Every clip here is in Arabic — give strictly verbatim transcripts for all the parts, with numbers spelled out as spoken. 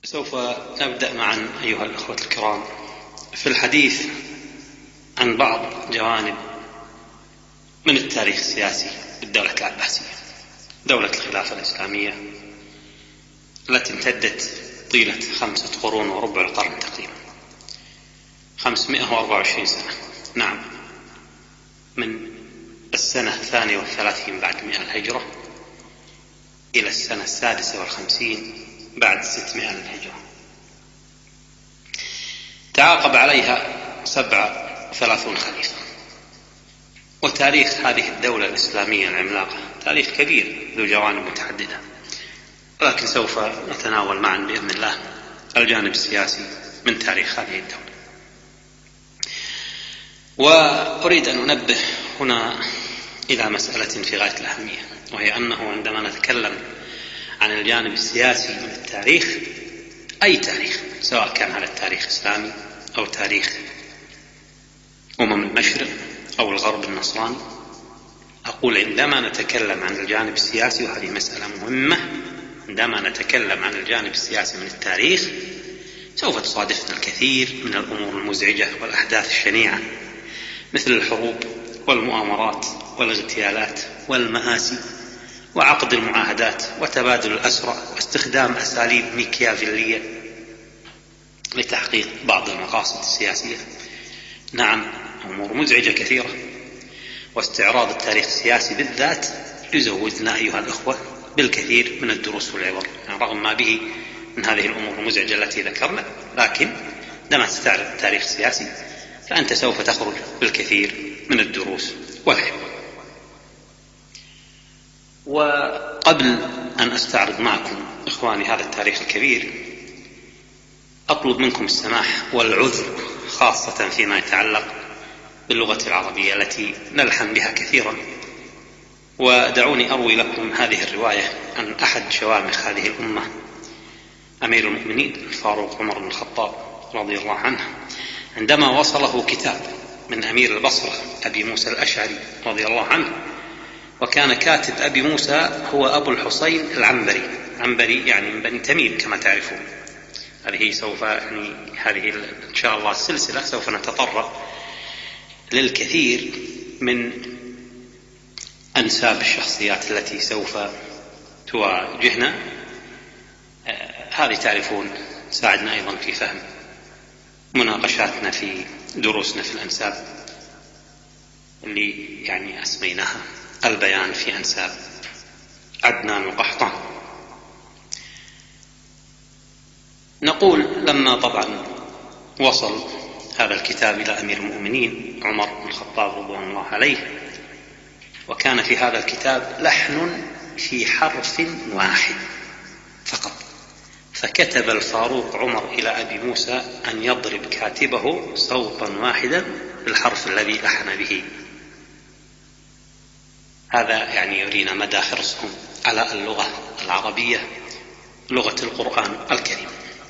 سوف نبدأ معا أيها الأخوة الكرام في الحديث عن بعض جوانب من التاريخ السياسي للدولة العباسية، دولة الخلافة الإسلامية التي امتدت طيلة خمسة قرون وربع القرن تقريبا، خمسمائة وأربعة وعشرين سنة. نعم، من السنة الثانية والثلاثين بعد مئة الهجرة إلى السنة السادسة والخمسين بعد ستمائة للهجرة. تعاقب عليها سبعة وثلاثون خليفة. وتاريخ هذه الدولة الإسلامية العملاقة تاريخ كبير ذو جوانب متعددة، ولكن سوف نتناول معا بإذن الله الجانب السياسي من تاريخ هذه الدولة. وأريد أن أنبه هنا إلى مسألة في غاية الأهمية، وهي أنه عندما نتكلم عن الجانب السياسي من التاريخ، أي تاريخ، سواء كان هذا التاريخ إسلامي أو تاريخ أمم المشرق أو الغرب النصراني، أقول عندما نتكلم عن الجانب السياسي، وهذه مسألة مهمة، عندما نتكلم عن الجانب السياسي من التاريخ سوف تصادفنا الكثير من الأمور المزعجة والأحداث الشنيعة، مثل الحروب والمؤامرات والاغتيالات والمآسي وعقد المعاهدات وتبادل الأسرى واستخدام أساليب ميكيافيلية لتحقيق بعض المقاصد السياسية. نعم، أمور مزعجة كثيرة، واستعراض التاريخ السياسي بالذات يزودنا أيها الأخوة بالكثير من الدروس والعبر، يعني رغم ما به من هذه الأمور المزعجة التي ذكرنا، لكن عندما تستعرض التاريخ السياسي فأنت سوف تخرج بالكثير من الدروس والعبر. وقبل أن أستعرض معكم إخواني هذا التاريخ الكبير، أطلب منكم السماح والعذر خاصة فيما يتعلق باللغة العربية التي نلحن بها كثيرا. ودعوني أروي لكم هذه الرواية عن أحد شوامخ هذه الأمة، أمير المؤمنين الفاروق عمر بن الخطاب رضي الله عنه، عندما وصله كتاب من أمير البصرة أبي موسى الأشعري رضي الله عنه، وكان كاتب أبي موسى هو أبو الحسين العنبري، عنبري يعني من بني تميم كما تعرفون. هذه سوف يعني هذه إن شاء الله السلسلة سوف نتطرق للكثير من أنساب الشخصيات التي سوف تواجهنا. آه هذه تعرفون ساعدنا أيضا في فهم مناقشاتنا في دروسنا في الأنساب اللي يعني أسميناها البيان في أنساب عدنان وقحطان. نقول لما طبعا وصل هذا الكتاب إلى أمير المؤمنين عمر بن الخطاب رضوان الله عليه، وكان في هذا الكتاب لحن في حرف واحد فقط، فكتب الفاروق عمر إلى أبي موسى أن يضرب كاتبه صوتا واحدا بالحرف الذي لحن به. هذا يعني يرينا مدى حرصهم على اللغة العربية، لغة القرآن الكريم.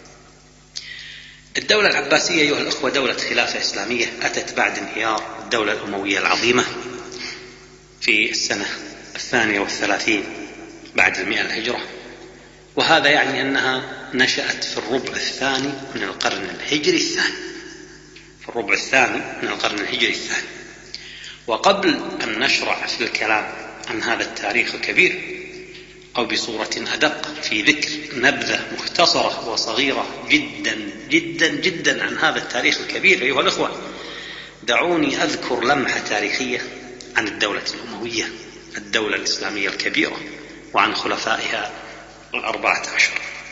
الدولة العباسية أيها الأخوة دولة خلافة إسلامية أتت بعد انهيار الدولة الأموية العظيمة في السنة الثانية والثلاثين بعد المئة الهجرة، وهذا يعني أنها نشأت في الربع الثاني من القرن الهجري الثاني، في الربع الثاني من القرن الهجري الثاني. وقبل أن نشرع في الكلام عن هذا التاريخ الكبير، أو بصورة أدق في ذكر نبذة مختصرة وصغيرة جدا جدا جدا عن هذا التاريخ الكبير أيها الأخوة، دعوني أذكر لمحة تاريخية عن الدولة الأموية، الدولة الإسلامية الكبيرة، وعن خلفائها الأربعة عشر.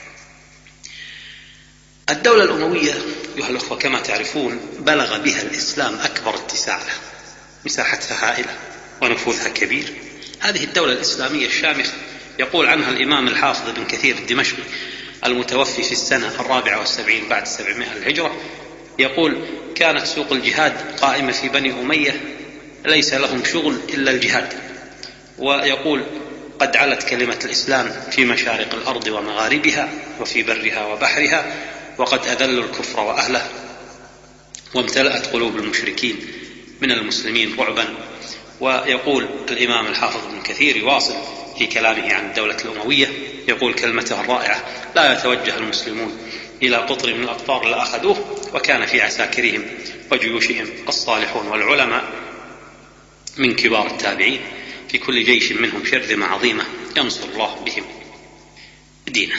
الدولة الأموية أيها الأخوة كما تعرفون بلغ بها الإسلام أكبر اتساع له، مساحتها هائلة ونفوذها كبير. هذه الدولة الإسلامية الشامخة يقول عنها الإمام الحافظ ابن كثير الدمشقي المتوفي في السنة الرابعة والسبعين بعد سبعمائة الهجرة، يقول: كانت سوق الجهاد قائمة في بني أمية ليس لهم شغل إلا الجهاد. ويقول: قد علت كلمة الإسلام في مشارق الأرض ومغاربها وفي برها وبحرها، وقد أذلوا الكفر وأهله، وامتلأت قلوب المشركين من المسلمين رعبا. ويقول الإمام الحافظ ابن كثير يواصل: في كلامه عن الدولة الأموية يقول كلمته الرائعة: لا يتوجه المسلمون إلى قطر من الأقطار لأخذوه، وكان في عساكرهم وجيوشهم الصالحون والعلماء من كبار التابعين، في كل جيش منهم شرذمة عظيمة ينصر الله بهم دينه.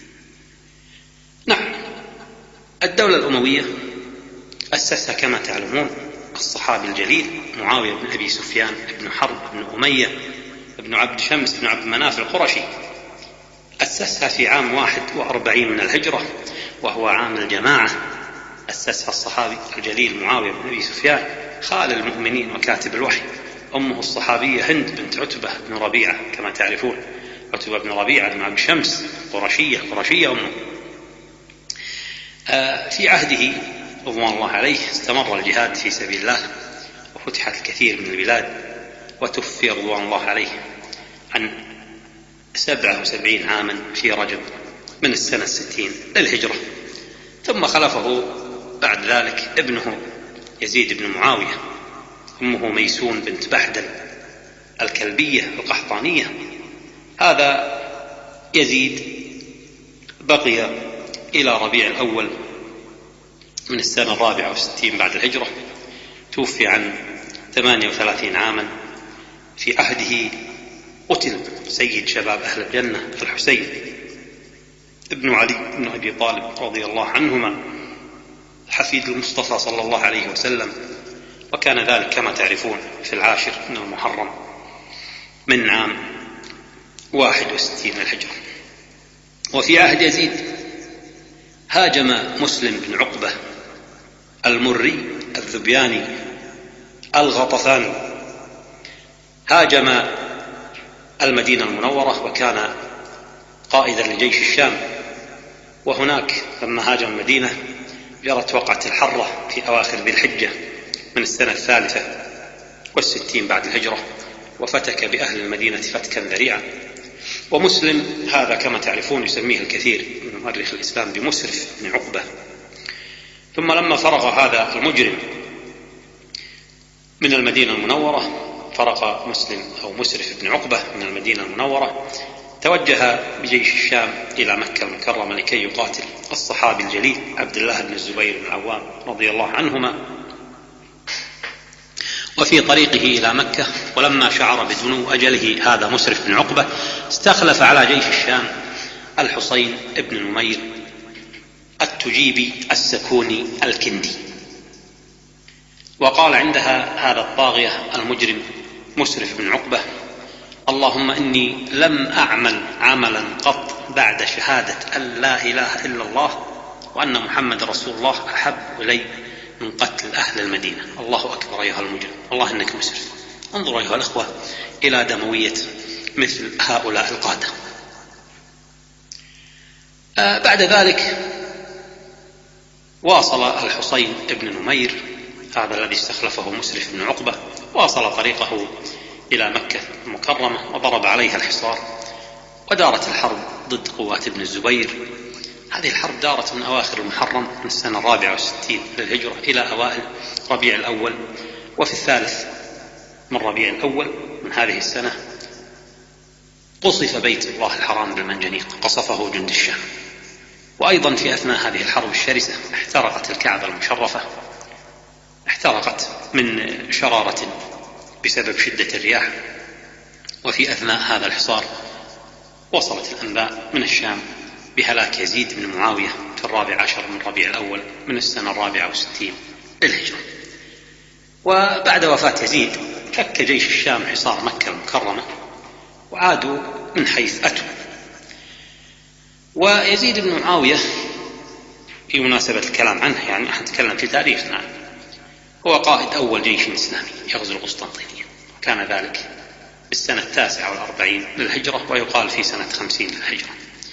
نعم، الدولة الأموية أسسها كما تعلمون الصحابي الجليل معاوية بن أبي سفيان بن حرب بن أمية بن عبد شمس بن عبد مناف القرشي. أسسها في عام واحد وأربعين من الهجرة، وهو عام الجماعة. أسسها الصحابي الجليل معاوية بن أبي سفيان خال المؤمنين وكاتب الوحي. أمه الصحابية هند بنت عتبة بن ربيعة كما تعرفون، عتبة بن ربيعة بن عبد شمس قرشية قرشية أمه. في عهده رضوان الله عليه استمر الجهاد في سبيل الله، وفتحت الكثير من البلاد، وتوفي رضوان الله عليه عن سبعة وسبعين عاما في رجب من السنة الستين للهجرة. ثم خلفه بعد ذلك ابنه يزيد بن معاوية، أمه ميسون بنت بحدل الكلبية القحطانية. هذا يزيد بقي إلى ربيع الأول من السنة الرابعة والستين بعد الهجرة، توفي عن ثمانية وثلاثين عاما. في عهده قتل سيد شباب أهل الجنة الحسين ابن علي بن أبي طالب رضي الله عنهما، حفيد المصطفى صلى الله عليه وسلم، وكان ذلك كما تعرفون في العاشر من المحرم من عام واحد وستين الهجرة. وفي عهد يزيد هاجم مسلم بن عقبة المري الذبياني الغطفاني، هاجم المدينة المنورة، وكان قائدا لجيش الشام. وهناك لما هاجم المدينة جرت وقعة الحرة في أواخر ذي الحجة من السنة الثالثة والستين بعد الهجرة، وفتك بأهل المدينة فتكا ذريعا. ومسلم هذا كما تعرفون يسميه الكثير من مؤرخ الإسلام بمسرف بن عقبة. ثم لما فرغ هذا المجرم من المدينة المنورة، فرغ مسلم أو مسرف بن عقبة من المدينة المنورة، توجه بجيش الشام إلى مكة المكرمة لكي يقاتل الصحابي الجليل عبد الله بن الزبير بن العوام رضي الله عنهما. وفي طريقه إلى مكة، ولما شعر بدنو أجله هذا مسرف بن عقبة، استخلف على جيش الشام الحصين بن نمير التجيبي السكوني الكندي، وقال عندها هذا الطاغية المجرم مسرف بن عقبة: اللهم إني لم أعمل عملا قط بعد شهادة أن لا إله إلا الله وأن محمد رسول الله أحب إلي من قتل أهل المدينة. الله أكبر أيها المجرم، الله إنك مسرف. انظروا أيها الأخوة إلى دموية مثل هؤلاء القادة. آه بعد ذلك واصل الحصين بن نمير هذا الذي استخلفه مسرف بن عقبة، واصل طريقه إلى مكة المكرمة وضرب عليها الحصار، ودارت الحرب ضد قوات ابن الزبير. هذه الحرب دارت من أواخر المحرم من السنة الرابعة والستين للهجرة إلى أوائل ربيع الأول. وفي الثالث من ربيع الأول من هذه السنة قصف بيت الله الحرام بالمنجنيق، قصفه جند الشام. وأيضا في أثناء هذه الحرب الشرسة احترقت الكعبة المشرفة، احترقت من شرارة بسبب شدة الرياح. وفي أثناء هذا الحصار وصلت الأنباء من الشام بهلاك يزيد بن معاوية في الرابع عشر من ربيع الأول من السنة الرابعة والستين للهجرة. وبعد وفاة يزيد فك جيش الشام حصار مكة المكرمة وعادوا من حيث أتوا. ويزيد بن معاوية في مناسبة الكلام عنه، يعني أتكلم في تاريخنا، هو قائد أول جيش إسلامي يغزو القسطنطينية، وكان ذلك بالسنة التاسعة والأربعين للهجرة، ويقال في سنة خمسين للهجرة.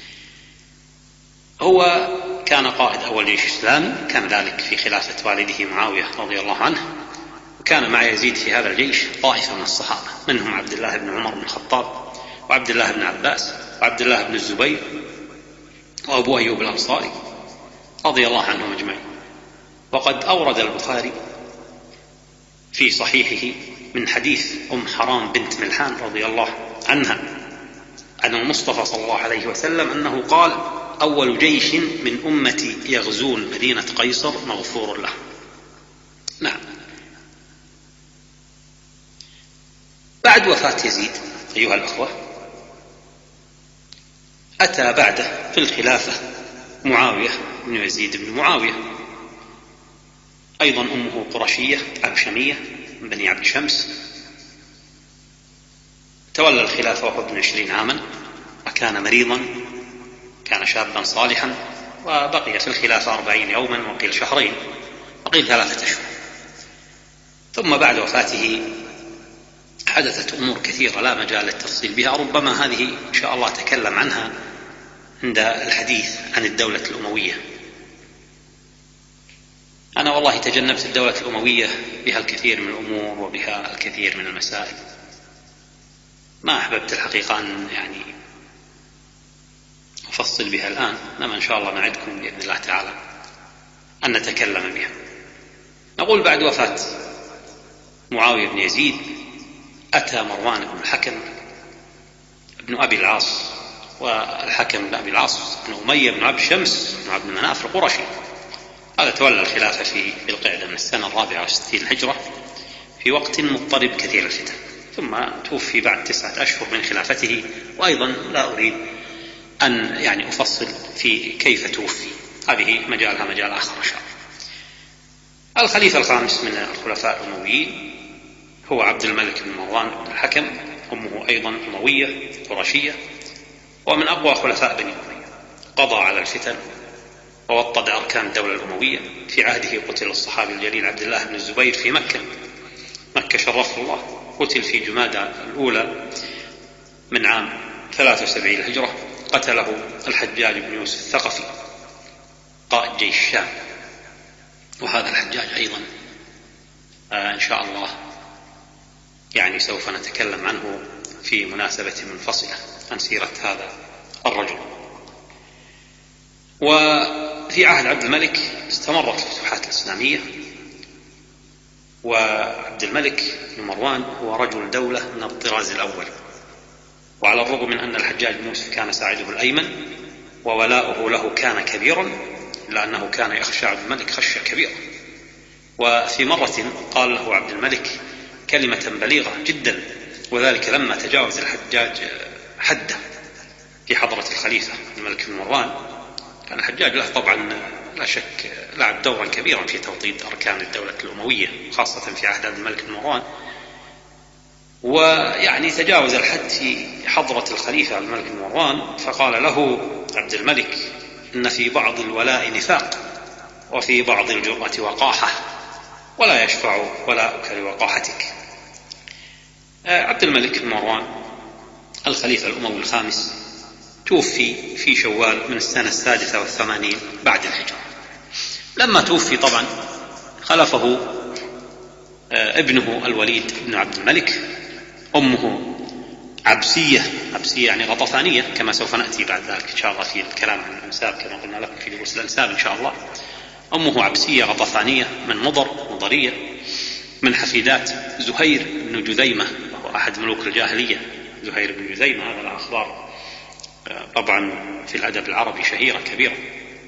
هو كان قائد أول جيش إسلامي، كان ذلك في خلافة والده معاوية رضي الله عنه، وكان مع يزيد في هذا الجيش طائفة من الصحابة، منهم عبد الله بن عمر بن الخطاب وعبد الله بن عباس وعبد الله بن الزبير وأبو أيوب الأنصاري رضي الله عنهم أجمعين. وقد أورد البخاري في صحيحه من حديث أم حرام بنت ملحان رضي الله عنها عن المصطفى صلى الله عليه وسلم أنه قال: أول جيش من أمتي يغزون مدينة قيصر مغفور له. نعم. بعد وفاة يزيد أيها الأخوة، أتى بعده في الخلافة معاوية بن يزيد بن معاوية، أيضا أمه قرشية عبشمية من بني عبد شمس. تولى الخلافة وهو ابن عشرين عاما، وكان مريضا، كان شابا صالحا، وبقي في الخلافة أربعين يوما، وقيل شهرين، وقيل ثلاثة أشهر. ثم بعد وفاته حدثت أمور كثيرة لا مجال للتفصيل بها، ربما هذه إن شاء الله تكلم عنها عند الحديث عن الدولة الأموية. أنا والله تجنبت الدولة الأموية، بها الكثير من الأمور وبها الكثير من المسائل، ما أحببت الحقيقة أن يعني أفصل بها الآن، إنما إن شاء الله نعدكم بإذن الله تعالى أن نتكلم بها. نقول بعد وفاة معاوية بن يزيد أتى مروان بن الحكم ابن أبي العاص، والحكم بن أبي العاص بن أمية بن عبد شمس بن عبد مناف القرشي. هذا تولى الخلافة في القعدة من السنة الرابعة والستين الهجرة، في وقت مضطرب كثير الفتن، ثم توفي بعد تسعة أشهر من خلافته. وأيضا لا أريد أن يعني أفصل في كيف توفي، هذه مجالها مجال آخر إن شاء الله. الخليفة الخامس من الخلفاء الأمويين هو عبد الملك بن مروان بن الحكم، أمه أيضا أموية قرشية، ومن أقوى خلفاء بني أمية. قضى على الفتن ووطد أركان الدولة الأموية. في عهده قتل الصحابي الجليل عبد الله بن الزبير في مكة، مكة شرفه الله، قتل في جمادى الأولى من عام ثلاثة وسبعين الهجرة. قتله الحجاج بن يوسف الثقفي قائد جيش الشام، وهذا الحجاج أيضا آه إن شاء الله يعني سوف نتكلم عنه في مناسبة منفصلة عن سيرة هذا الرجل. وفي عهد عبد الملك استمرت الفتوحات الإسلامية، وعبد الملك بن مروان هو رجل دولة من الطراز الأول، وعلى الرغم من أن الحجاج بن يوسف كان ساعده الأيمن وولاؤه له كان كبيرا، إلا أنه كان يخشى عبد الملك خشية كبيرة. وفي مرة قال له عبد الملك كلمة بليغة جدا، وذلك لما تجاوز الحجاج حده في حضرة الخليفة الملك بن مروان. كان الحجاج له طبعا لا شك لعب دورا كبيرا في توطيد أركان الدولة الأموية، خاصة في عهد عبد الملك بن مروان، ويعني تجاوز الحد في حضرة الخليفة عبد الملك بن مروان. فقال له عبد الملك: إن في بعض الولاء نفاق، وفي بعض الجرأة وقاحة، ولا يشفع ولاؤك لوقاحتك. عبد الملك بن مروان الخليفة الأموي الخامس توفي في شوال من السنة السادسة والثمانين بعد الهجرة. لما توفي طبعا خلفه ابنه الوليد بن عبد الملك، أمه عبسية، عبسية يعني غطفانية، كما سوف نأتي بعد ذلك إن شاء الله في الكلام عن الأنساب كما قلنا لكم في دروس الأنساب إن شاء الله. أمه عبسية غطفانية من مضر، مضرية، من حفيدات زهير بن جذيمة، وهو أحد ملوك الجاهلية. زهير بن جذيمة هذا له أخبار طبعا في الأدب العربي شهيرة كبيرة.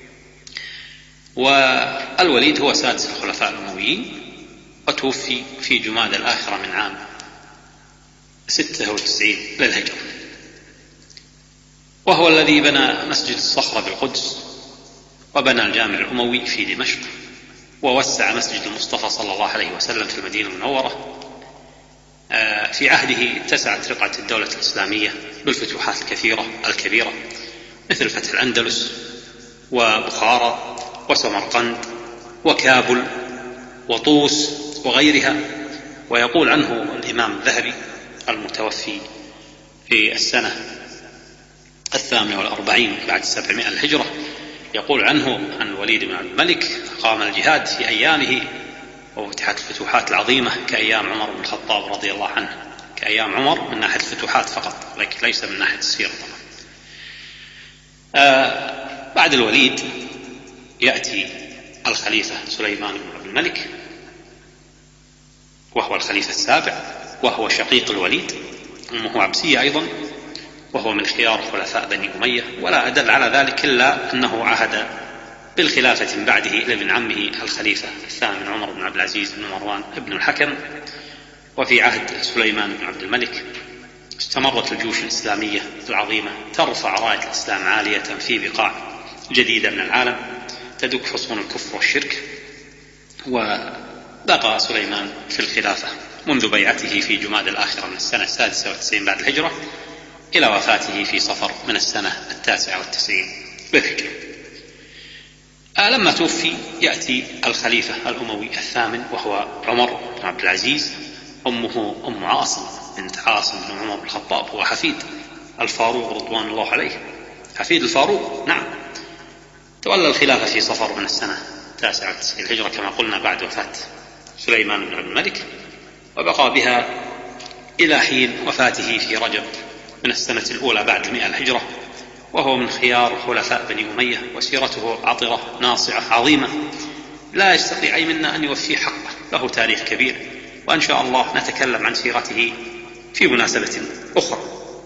والوليد هو سادس الخلفاء الأمويين، وتوفي في جمادى الآخرة من عام ستة وتسعين للهجرة، وهو الذي بنى مسجد الصخرة بالقدس، وبنى الجامع الأموي في دمشق، ووسع مسجد المصطفى صلى الله عليه وسلم في المدينة المنورة. في عهده اتسعت رقعة الدولة الإسلامية بالفتوحات الكثيرة الكبيرة، مثل فتح الأندلس وبخارى وسمرقند وكابل وطوس وغيرها. ويقول عنه الإمام الذهبي المتوفي في السنة الثامنة والأربعين بعد سبعمائة الهجرة، يقول عنه عن الوليد بن عبد الملك: قام الجهاد في أيامه وفتحت الفتوحات العظيمة كأيام عمر بن الخطاب رضي الله عنه، كأيام عمر من ناحية الفتوحات فقط، لكن ليس من ناحية السيرة طبعا. آه بعد الوليد يأتي الخليفة سليمان بن عبد الملك، وهو الخليفة السابع، وهو شقيق الوليد. أمه عبسية أيضا، وهو من خيار خلفاء بني أمية، ولا أدل على ذلك إلا أنه عهد بالخلافة من بعده إلى ابن عمه الخليفة الثامن عمر بن عبد العزيز بن مروان بن الحكم. وفي عهد سليمان بن عبد الملك استمرت الجيوش الإسلامية العظيمة ترفع راية الإسلام عالية في بقاع جديدة من العالم تدك حصون الكفر والشرك. وبقى سليمان في الخلافة منذ بيعته في جماد الآخرة من السنة السادسة والتسعين بعد الهجرة إلى وفاته في صفر من السنة التاسعة والتسعين بالهجرة. لما توفي يأتي الخليفة الأموي الثامن وهو عمر بن عبد العزيز. أمه أم عاصم بنت عاصم بن عمر بن الخطاب، هو حفيد الفاروق رضوان الله عليه، حفيد الفاروق نعم. تولى الخلافة في صفر من السنة التاسعة والتسعين الهجرة كما قلنا بعد وفاة سليمان بن عبد الملك، وبقى بها إلى حين وفاته في رجب من السنة الأولى بعد المئة الهجرة، وهو من خيار خلفاء بني أمية، وسيرته عطرة ناصعة عظيمة لا يستطيع أي منا أن يوفي حقه، له تاريخ كبير، وإن شاء الله نتكلم عن سيرته في مناسبة أخرى.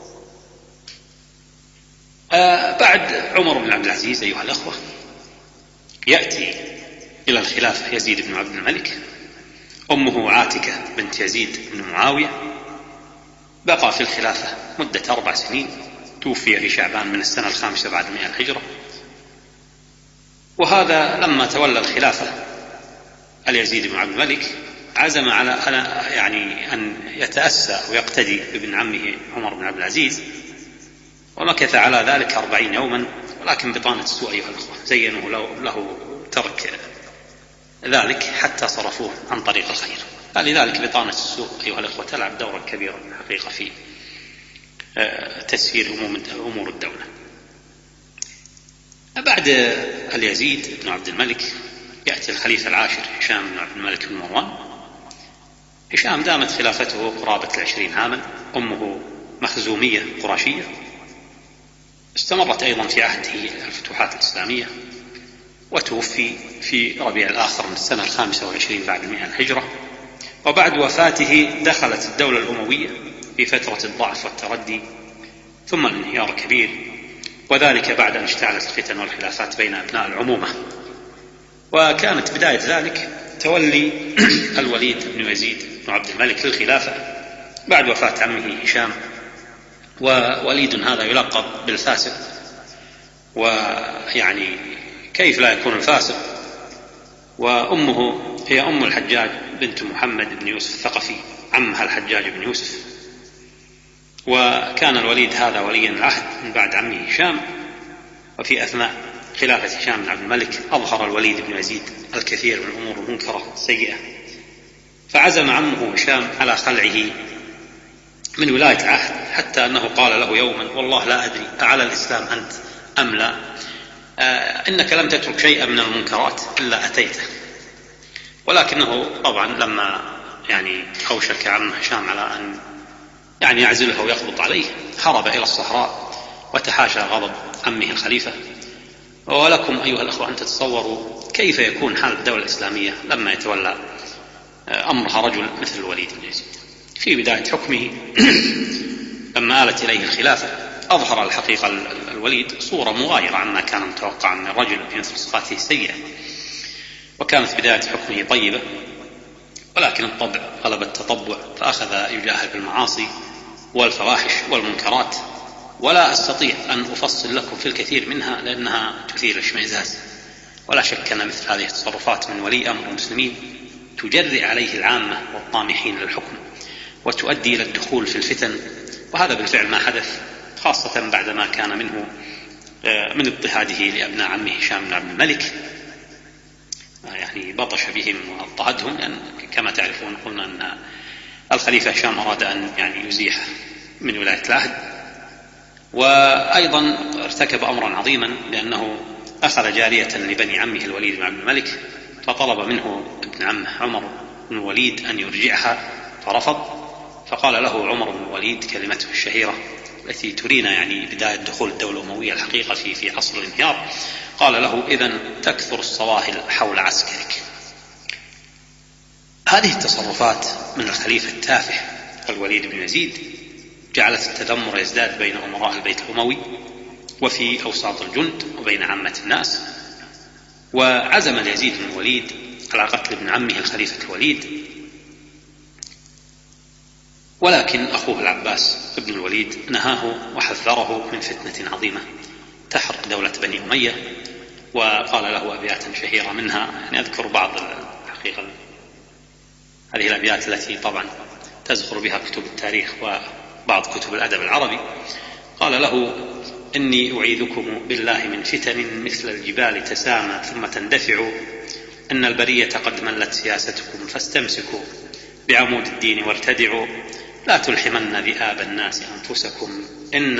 آه بعد عمر بن عبد العزيز أيها الأخوة يأتي إلى الخلافة يزيد بن عبد الملك. أمه عاتكة بنت يزيد بن معاوية، بقى في الخلافة مدة أربع سنين، توفي في شعبان من السنة الخامسة بعد مئة الهجرة. وهذا لما تولى الخلافة اليزيد بن عبد الملك عزم على يعني أن يتأسى ويقتدي بابن عمه عمر بن عبد العزيز، ومكث على ذلك أربعين يوما، ولكن بطانة السوء أيها الأخوة زينوا له ترك ذلك حتى صرفوه عن طريق الخير. فلذلك بطانة السوء أيها الأخوة تلعب دورا كبيرا حقيقة في تسيير أمور الدولة. بعد اليزيد بن عبد الملك يأتي الخليفة العاشر هشام بن عبد الملك بن مروان. هشام دامت خلافته قرابة العشرين عاما، أمه مخزومية قرشية، استمرت أيضا في عهده الفتوحات الإسلامية، وتوفي في ربيع الآخر من السنة الخامسة والعشرين بعد المئة الهجرة. وبعد وفاته دخلت الدولة الأموية في فترة الضعف والتردي ثم الانهيار الكبير، وذلك بعد أن اشتعلت الفتن والخلافات بين أبناء العمومة. وكانت بداية ذلك تولي الوليد بن يزيد بن عبد الملك للخلافة بعد وفاة عمه هشام، ووليد هذا يلقب بالفاسق، ويعني كيف لا يكون الفاسق، وأمه هي أم الحجاج بنت محمد بن يوسف الثقفي، عمها الحجاج بن يوسف. وكان الوليد هذا وليا العهد من بعد عمه هشام. وفي أثناء خلافة هشام بن عبد الملك أظهر الوليد بن يزيد الكثير من الأمور المنكرة السيئة، فعزم عمه هشام على خلعه من ولاية العهد، حتى أنه قال له يوما: والله لا أدري أعلى الإسلام أنت أم لا، آه إنك لم تترك شيئا من المنكرات إلا أتيته. ولكنه طبعا لما يعني أوشك عمه هشام على أن يعني يعزله ويقبض عليه هرب إلى الصحراء وتحاشى غضب عمه الخليفة. ولكم أيها الأخوة أن تتصوروا كيف يكون حال الدولة الإسلامية لما يتولى أمرها رجل مثل الوليد بن يزيد. في بداية حكمه لما آلت إليه الخلافة أظهر الحقيقة الوليد صورة مغايرة عما كان متوقعا من الرجل بمثل صفاته السيئة، وكانت بداية حكمه طيبة، ولكن الطبع غلب التطبع، فأخذ يجاهر بالمعاصي والفواحش والمنكرات، ولا أستطيع أن أفصل لكم في الكثير منها لأنها تثير الاشمئزاز. ولا شك أن مثل هذه التصرفات من ولي أمر المسلمين تجرئ عليه العامة والطامحين للحكم، وتؤدي إلى الدخول في الفتن، وهذا بالفعل ما حدث، خاصة بعدما كان منه من اضطهاده لأبناء عمه هشام بن عبد الملك، يعني بطش بهم واضطهدهم، لأن كما تعرفون قلنا أن الخليفة هشام أراد أن يعني يزيح من ولاية العهد. وأيضا ارتكب أمرا عظيما، لأنه أخذ جارية لبني عمه الوليد بن عبد الملك، فطلب منه ابن عمه عمر بن الوليد أن يرجعها، فرفض. فقال له عمر بن الوليد كلمته الشهيرة التي ترينا يعني بداية دخول الدولة الأموية الحقيقة في في عصر الانهيار، قال له: إذن تكثر الصواهل حول عسكرك. هذه التصرفات من الخليفة التافه الوليد بن يزيد جعلت التذمر يزداد بين أمراء البيت الأموي وفي أوساط الجند وبين عامة الناس. وعزم اليزيد بن الوليد على قتل ابن عمه الخليفة الوليد، ولكن أخوه العباس بن الوليد نهاه وحذره من فتنة عظيمة تحرق دولة بني أمية، وقال له أبياتا شهيرة منها، يعني أذكر بعض الحقيقة هذه الأبيات التي طبعا تزخر بها كتب التاريخ وبعض كتب الأدب العربي. قال له: إني أعيذكم بالله من فتن مثل الجبال تسامى ثم تندفع، إن البرية قد ملت سياستكم فاستمسكوا بعمود الدين وارتدعوا، لا تلحمن ذئاب الناس أنفسكم إن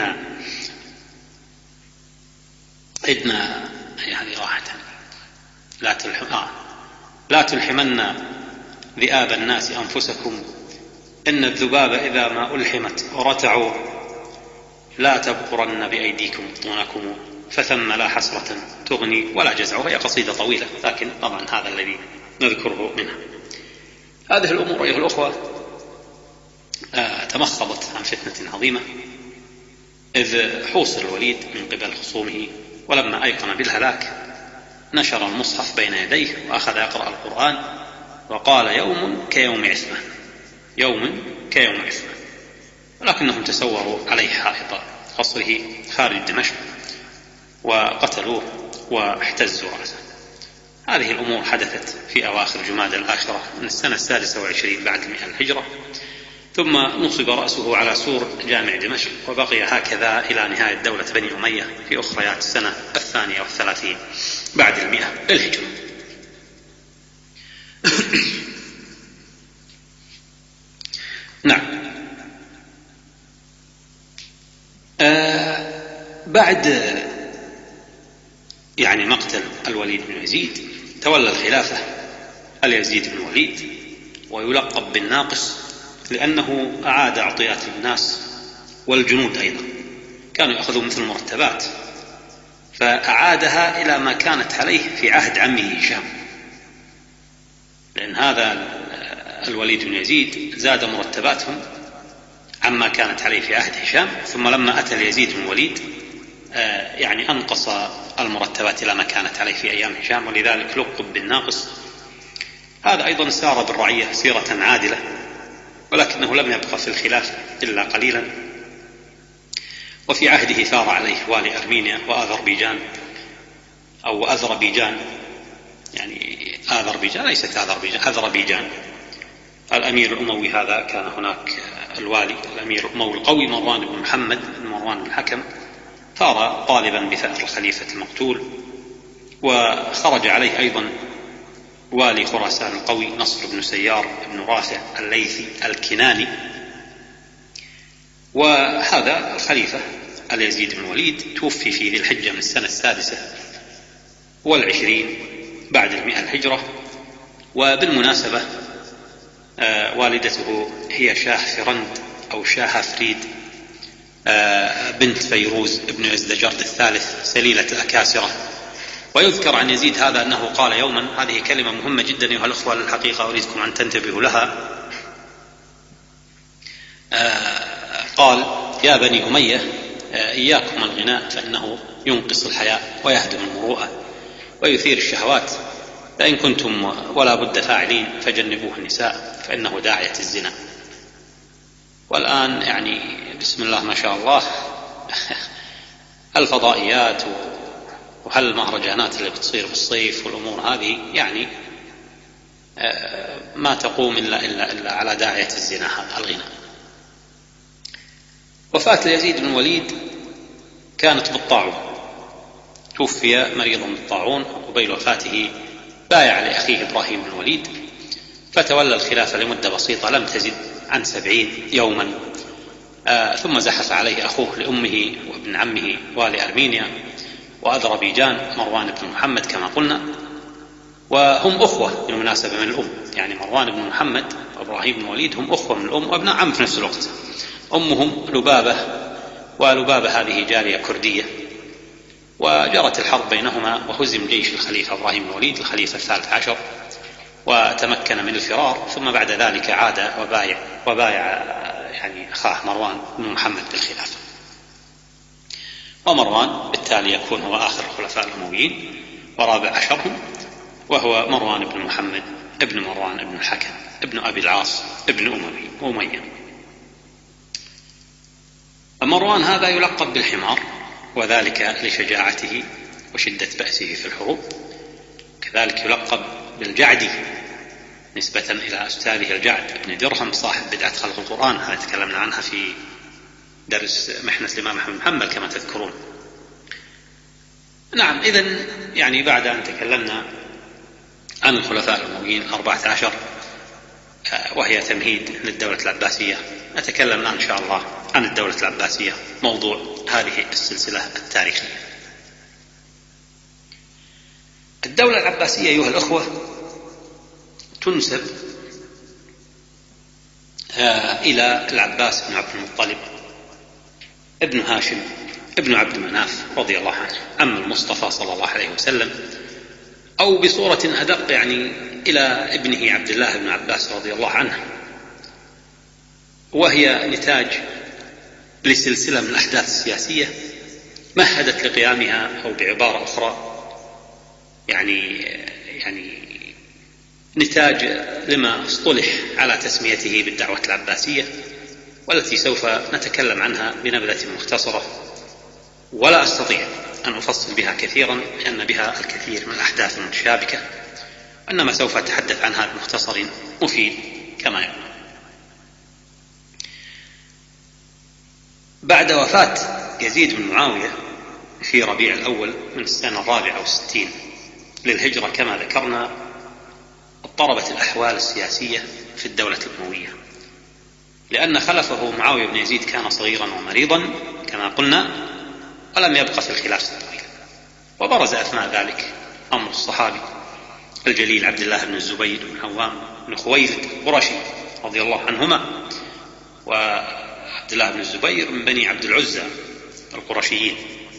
إن هذه راحة لا تلحم آه لا تلحمن ذئاب الناس أنفسكم إن الذباب إذا ما ألحمت ورتعوا، لا تبقرن بأيديكم بطونكم فثم لا حسرة تغني ولا جزع. هي قصيدة طويلة لكن طبعا هذا الذي نذكره منها. هذه الأمور أيها الأخوة آه تمخضت عن فتنة عظيمة، إذ حوصر الوليد من قبل خصومه، ولما أيقن بالهلاك نشر المصحف بين يديه وأخذ يقرأ القرآن وقال: يوم كيوم عثمان، يوم كيوم عثمان. ولكنهم تسوروا عليه حائط قصره خارج دمشق وقتلوه واحتزوا رأسه. هذه الأمور حدثت في أواخر جمادى الآخرة من السنة السادسة والعشرين بعد المئة الهجرة، ثم نصب رأسه على سور جامع دمشق، وبقي هكذا إلى نهاية دولة بني أمية في أخريات السنة الثانية والثلاثين بعد المئة للهجرة. نعم. آه بعد يعني مقتل الوليد بن يزيد تولى الخلافة اليزيد بن الوليد، ويلقب بالناقص لأنه أعاد عطيات الناس والجنود أيضا، كانوا يأخذون مثل المرتبات، فأعادها إلى ما كانت عليه في عهد عمه هشام، لأن هذا الوليد بن يزيد زاد مرتباتهم عما كانت عليه في عهد هشام، ثم لما أتى اليزيد بن الوليد يعني أنقص المرتبات إلى ما كانت عليه في أيام هشام، ولذلك لقب بالناقص. هذا أيضا سار بالرعية سيرة عادلة، ولكنه لم يبقى في الخلافة إلا قليلا، وفي عهده ثار عليه والي أرمينيا وأذربيجان أو أذربيجان، يعني أذربيجان ليست أذربيجان، أذربيجان. الأمير الأموي هذا كان هناك الوالي الأمير الأموي القوي مروان بن محمد بن مروان الحكم، ثار طالبا بثأر الخليفة المقتول، وخرج عليه أيضا والي خراسان القوي نصر بن سيار بن رافع الليثي الكناني. وهذا الخليفة اليزيد بن الوليد توفي في ذي الحجة من السنة السادسة والعشرين بعد المئة الهجرة. وبالمناسبة آه والدته هي شاه فرند أو شاه فريد آه بنت فيروز بن يزدجرد الثالث سليلة الأكاسرة. ويذكر عن يزيد هذا أنه قال يوما، هذه كلمة مهمة جدا أيها الأخوة الحقيقة أريدكم أن تنتبهوا لها، آه قال: يا بني أمية آه إياكم الغناء فإنه ينقص الحياء ويهدم المروءة ويثير الشهوات، فإن كنتم ولا بد فاعلين فجنبوه النساء فإنه داعية الزنا. والآن يعني بسم الله ما شاء الله الفضائيات وهل المهرجانات اللي بتصير بالصيف والأمور هذه يعني ما تقوم إلا, إلا, إلا على داعية الزنا هذا الغناء. وفاة يزيد بن الوليد كانت بالطاعون، توفي مريضا بالطاعون، وقبيل وفاته بايع لأخيه إبراهيم بن الوليد، فتولى الخلافة لمدة بسيطة لم تزد عن سبعين يوما. آه ثم زحف عليه أخوه لأمه وابن عمه والي أرمينيا وأذربيجان مروان بن محمد كما قلنا، وهم أخوة بالمناسبة من الأم، يعني مروان بن محمد وإبراهيم بن الوليد هم أخوة من الأم وابن عم في نفس الوقت. أمهم لبابة، ولبابة هذه جارية كردية، وجرت الحرب بينهما، وهزم جيش الخليفة إبراهيم بن الوليد الخليفة الثالث عشر وتمكن من الفرار، ثم بعد ذلك عاد وبايع, وبايع يعني أخاه مروان بن محمد بالخلافة. ومروان بالتالي يكون هو آخر الخلفاء الأمويين ورابع عشرهم، وهو مروان بن محمد ابن مروان ابن الحكم ابن أبي العاص ابن أموي أمية. مروان هذا يلقب بالحمار، وذلك لشجاعته وشدة بأسه في الحروب. كذلك يلقب بالجعدي نسبة إلى أستاذه الجعد بن درهم صاحب بدعة خلق القرآن، هذا تكلمنا عنها في درس محنة الإمام أحمد بن حنبل كما تذكرون. نعم، إذن يعني بعد أن تكلمنا عن الخلفاء الأمويين الأربعة عشر وهي تمهيد للدولة العباسية، نتكلم الآن إن شاء الله عن الدولة العباسية، موضوع هذه السلسلة التاريخية. الدولة العباسية أيها الأخوة تنسب إلى العباس بن عبد المطلب ابن هاشم ابن عبد مناف رضي الله عنه، عم المصطفى صلى الله عليه وسلم، أو بصورة أدق يعني إلى ابنه عبد الله بن عباس رضي الله عنه، وهي نتاج لسلسلة من الأحداث السياسية مهدت لقيامها، أو بعبارة أخرى يعني يعني نتاج لما اصطلح على تسميته بالدعوة العباسية، والتي سوف نتكلم عنها بنبذة مختصرة، ولا أستطيع أن أفصل بها كثيرا لأن بها الكثير من الأحداث المتشابكة، وإنما سوف أتحدث عنها بمختصر مفيد كما يقول. بعد وفاة يزيد بن معاوية في ربيع الأول من السنة الرابعة والستين للهجرة كما ذكرنا، اضطربت الأحوال السياسية في الدولة الأموية، لأن خلفه معاوية بن يزيد كان صغيرا ومريضا كما قلنا، ولم يبقى في الخلافة الطويلة. وبرز أثناء ذلك أمر الصحابي الجليل عبد الله بن الزبير بن عوام بن خويلد القرشي رضي الله عنهما، وعبد الله بن الزبير من بني عبد العزى القرشيين.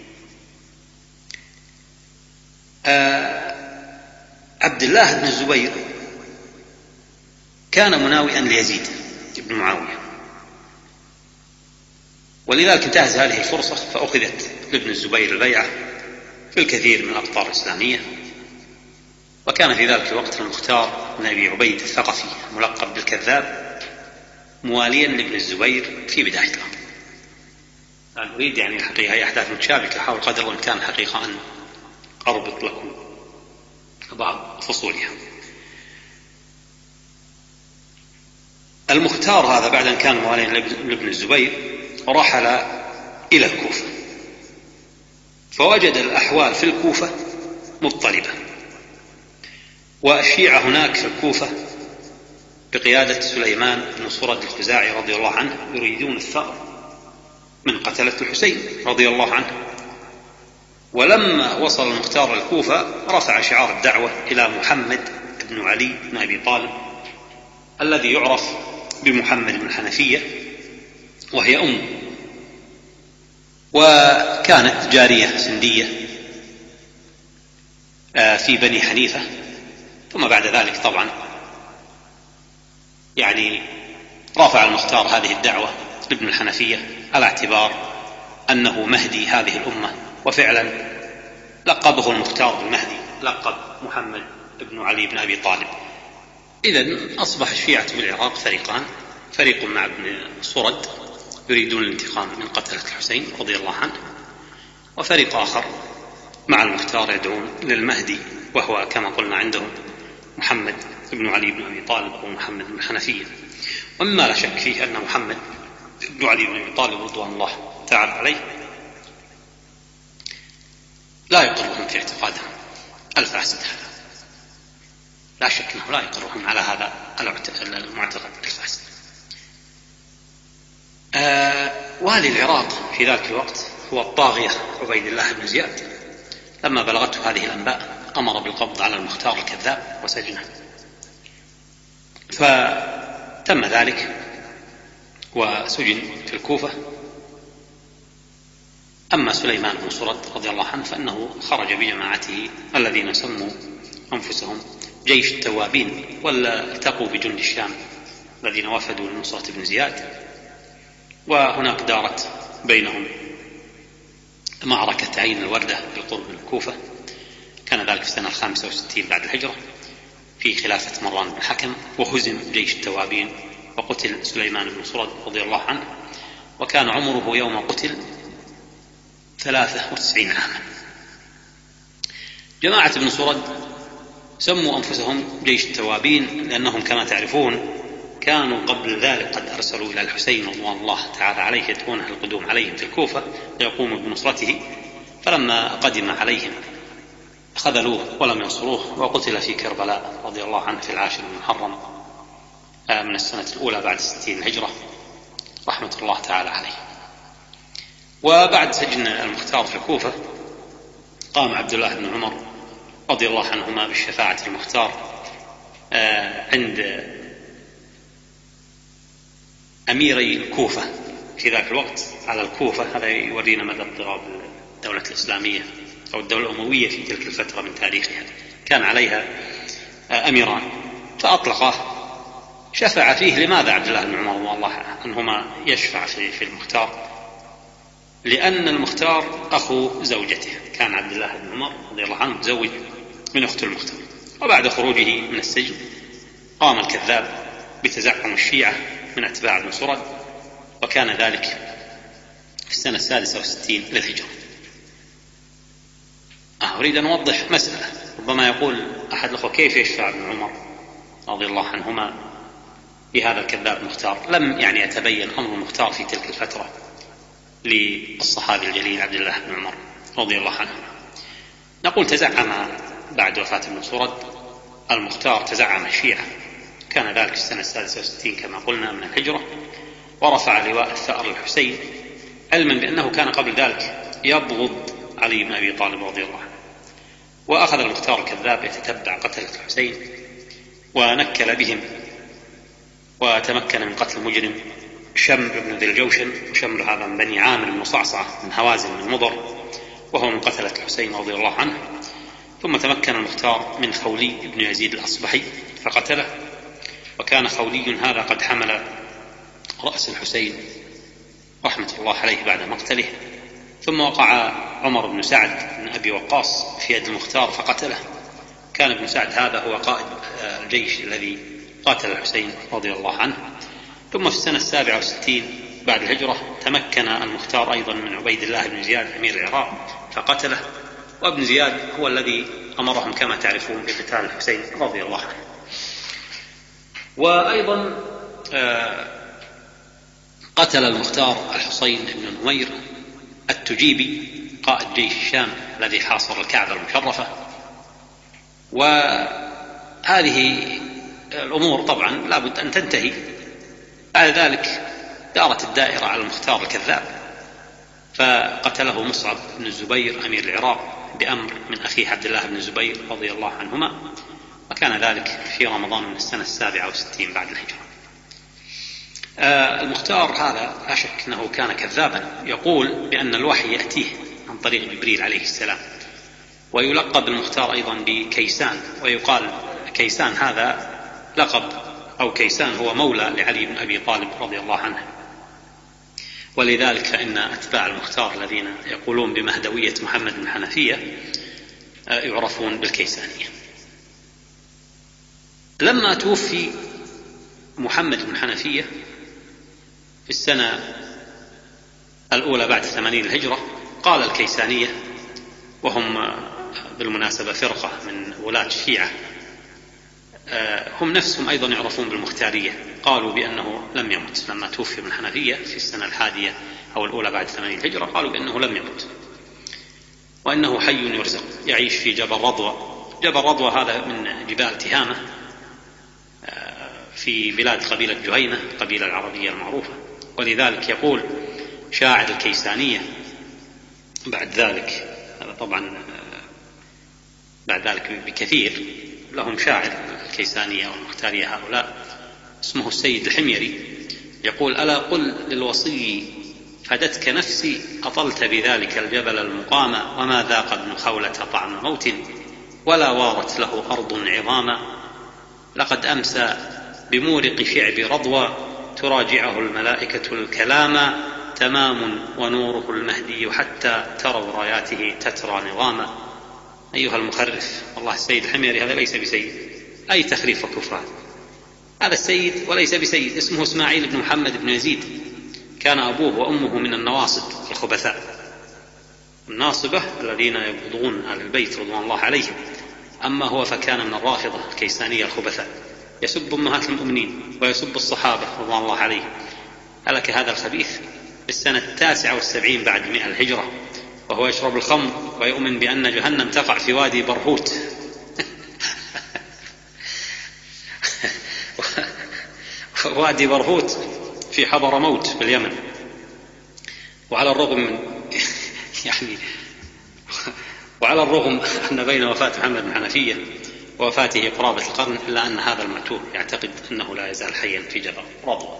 آه عبد الله بن الزبير كان مناوئا ليزيد بن معاوية، ولذلك انتهز هذه الفرصة فأخذت لابن الزبير البيعة في الكثير من الأقطار الإسلامية. وكان في ذلك الوقت المختار بن أبي عبيد الثقفي ملقب بالكذاب مواليا لابن الزبير في بداية الأمر. أنا أريد يعني الحقيقة هي أحداث متشابكة، أحاول قدر الإمكان الحقيقة أن أربط لكم بعض فصولها. المختار هذا بعد أن كان مواليا لابن الزبير رحل إلى الكوفة، فوجد الأحوال في الكوفة مضطربة، والشيعة هناك في الكوفة بقيادة سليمان بن صرد الخزاعي رضي الله عنه يريدون الثأر من قتلة الحسين رضي الله عنه. ولما وصل المختار الكوفة رفع شعار الدعوة إلى محمد بن علي بن أبي طالب الذي يعرف بمحمد بن الحنفية، وهي أم، وكانت جارية سندية في بني حنيفة. ثم بعد ذلك طبعا يعني رفع المختار هذه الدعوة لابن الحنفية على اعتبار أنه مهدي هذه الأمة، وفعلا لقبه المختار بالمهدي، لقب محمد بن علي بن أبي طالب. إذن أصبح الشيعة بالعراق فريقان، فريق مع ابن صرد يريدون الانتقام من قتلة الحسين رضي الله عنه، وفريق آخر مع المختار يدعون للمهدي، وهو كما قلنا عندهم محمد بن علي بن أبي طالب ومحمد بن الحنفية. ومما لا شك فيه أن محمد بن علي بن أبي طالب رضوان الله تعالى عليه لا يقرهم في اعتقادهم الفاسد هذا، لا شك أنه لا يقرهم على هذا المعتقد الفاسد. آه والي العراق في ذلك الوقت هو الطاغية عبيد الله بن زياد، لما بلغته هذه الأنباء أمر بالقبض على المختار الكذاب وسجنه، فتم ذلك وسجن في الكوفة. أما سليمان بن صرد رضي الله عنه فإنه خرج بجماعته الذين سموا أنفسهم جيش التوابين، والتقوا بجند الشام الذين وفدوا لنصرة بن زياد، وهناك دارت بينهم معركة عين الوردة بالقرب من الكوفة، كان ذلك في السنة الخامسة والستين بعد الهجرة في خلافة مروان بن الحكم، وهزم جيش التوابين وقتل سليمان بن سرد رضي الله عنه، وكان عمره يوم قتل ثلاثة وتسعين عاما. جماعة ابن سرد سموا أنفسهم جيش التوابين لأنهم كما تعرفون كانوا قبل ذلك قد أرسلوا إلى الحسين رضوان الله تعالى عليه يدعونه القدوم عليهم في الكوفة ليقوموا بنصرته، فلما قدم عليهم خذلوه ولم ينصروه، وقتل في كربلاء رضي الله عنه في العاشر من محرم من السنة الأولى بعد ستين الهجرة رحمة الله تعالى عليه. وبعد سجن المختار في الكوفة قام عبد الله بن عمر رضي الله عنهما بالشفاعة المختار عند أميري الكوفة في ذاك الوقت على الكوفة. هذا يورينا مدى اضطراب الدولة الإسلامية أو الدولة الأموية في تلك الفترة من تاريخها، كان عليها أميران فأطلقه شفع فيه. لماذا عبد الله بن عمر رضي الله عنهما يشفع في المختار؟ لأن المختار أخو زوجته، كان عبد الله بن عمر رضي الله عنه متزوج من أخت المختار، وبعد خروجه من السجن قام الكذاب بتزعم الشيعة من أتباع ابن سرد، وكان ذلك في السنة السادسة والستين للهجرة. أريد أن أوضح مسألة، ربما يقول أحد الأخوة كيف يشفع ابن عمر رضي الله عنهما بهذا الكذاب المختار؟ لم يعني يتبين أمر المختار في تلك الفترة للصحابي الجليل عبد الله بن عمر رضي الله عنه. نقول تزعم بعد وفاة ابن سرد المختار، تزعم الشيعة، كان ذلك في السنة السادسة والستين كما قلنا من الهجرة، ورفع لواء الثأر الحسين، علما بأنه كان قبل ذلك يبغض علي بن أبي طالب رضي الله عنه. وأخذ المختار الكذاب يتتبع قتلة الحسين ونكل بهم، وتمكن من قتل المجرم شمر بن ذي الجوشن، وشمر هذا من بني عامر بن صعصعة من هوازن من مضر، وهو من قتلة الحسين رضي الله عنه. ثم تمكن المختار من خولي بن يزيد الأصبحي فقتله، وكان خولي هذا قد حمل رأس الحسين رحمة الله عليه بعد مقتله. ثم وقع عمر بن سعد بن أبي وقاص في يد المختار فقتله، كان ابن سعد هذا هو قائد الجيش الذي قاتل الحسين رضي الله عنه. ثم في السنة السابعة والستين بعد الهجرة تمكن المختار أيضا من عبيد الله بن زياد أمير العراق فقتله، وابن زياد هو الذي أمرهم كما تعرفون بقتال الحسين رضي الله عنه. وأيضا قتل المختار الحسين بن نمير التجيبي قائد جيش الشام الذي حاصر الكعبة المشرفة. وهذه الأمور طبعا لابد أن تنتهي. بعد ذلك دارت الدائرة على المختار الكذاب، فقتله مصعب بن الزبير أمير العراق بأمر من أخيه عبد الله بن الزبير رضي الله عنهما، وكان ذلك في رمضان من السنة السابعة والستين بعد الهجرة. المختار هذا لا شك أنه كان كذابا، يقول بأن الوحي يأتيه عن طريق جبريل عليه السلام، ويلقب المختار أيضا بكيسان، ويقال كيسان هذا لقب أو كيسان هو مولى لعلي بن أبي طالب رضي الله عنه، ولذلك فإن أتباع المختار الذين يقولون بمهدوية محمد بن حنفية يعرفون بالكيسانية. لما توفي محمد بن حنفية في السنة الأولى بعد ثمانين الهجرة، قال الكيسانية، وهم بالمناسبة فرقة من ولاة الشيعة، هم نفسهم أيضا يعرفون بالمختارية، قالوا بأنه لم يمت لما توفي ابن حنفية في السنة الحادية أو الأولى بعد ثمانين الهجرة، قالوا بأنه لم يمت وأنه حي يرزق يعيش في جبل رضوى. جبل رضوى هذا من جبال تهامة في بلاد قبيلة جهينة، القبيلة العربية المعروفة. ولذلك يقول شاعر الكيسانية بعد ذلك، هذا طبعا بعد ذلك بكثير، لهم شاعر الكيسانية والمختارية هؤلاء اسمه السيد الحميري، يقول ألا قل للوصي فدتك نفسي أطلت بذلك الجبل المقام، وما ذاق ابن خولة طعم موت ولا وارت له أرض عظاما، لقد أمسى بمورق شعب رضوى تراجعه الملائكة الكلام تمام ونوره المهدي حتى تروا راياته تترى نظاما. أيها المخرف، والله السيد الحميري هذا ليس بسيد، أي تخريف وكفران. هذا السيد وليس بسيد، اسمه إسماعيل بن محمد بن يزيد، كان أبوه وأمه من النواصب الخبثاء، الناصبة الذين يبغضون أهل البيت رضوان الله عليهم. أما هو فكان من الرافضة الكيسانية الخبثاء، يسب أمهات المؤمنين ويسب الصحابة رضوان الله عليهم. هلك هذا الخبيث في السنة التاسعة والسبعين بعد مئة الهجرة، وهو يشرب الخمر ويؤمن بأن جهنم تقع في وادي برهوت وادي برهوت في حضرموت باليمن. وعلى الرغم من يعني وعلى الرغم أن بين وفاة محمد بن حنفية ووفاته قرابة القرن، إلا أن هذا المأتوه يعتقد أنه لا يزال حيا في جبل رضوى.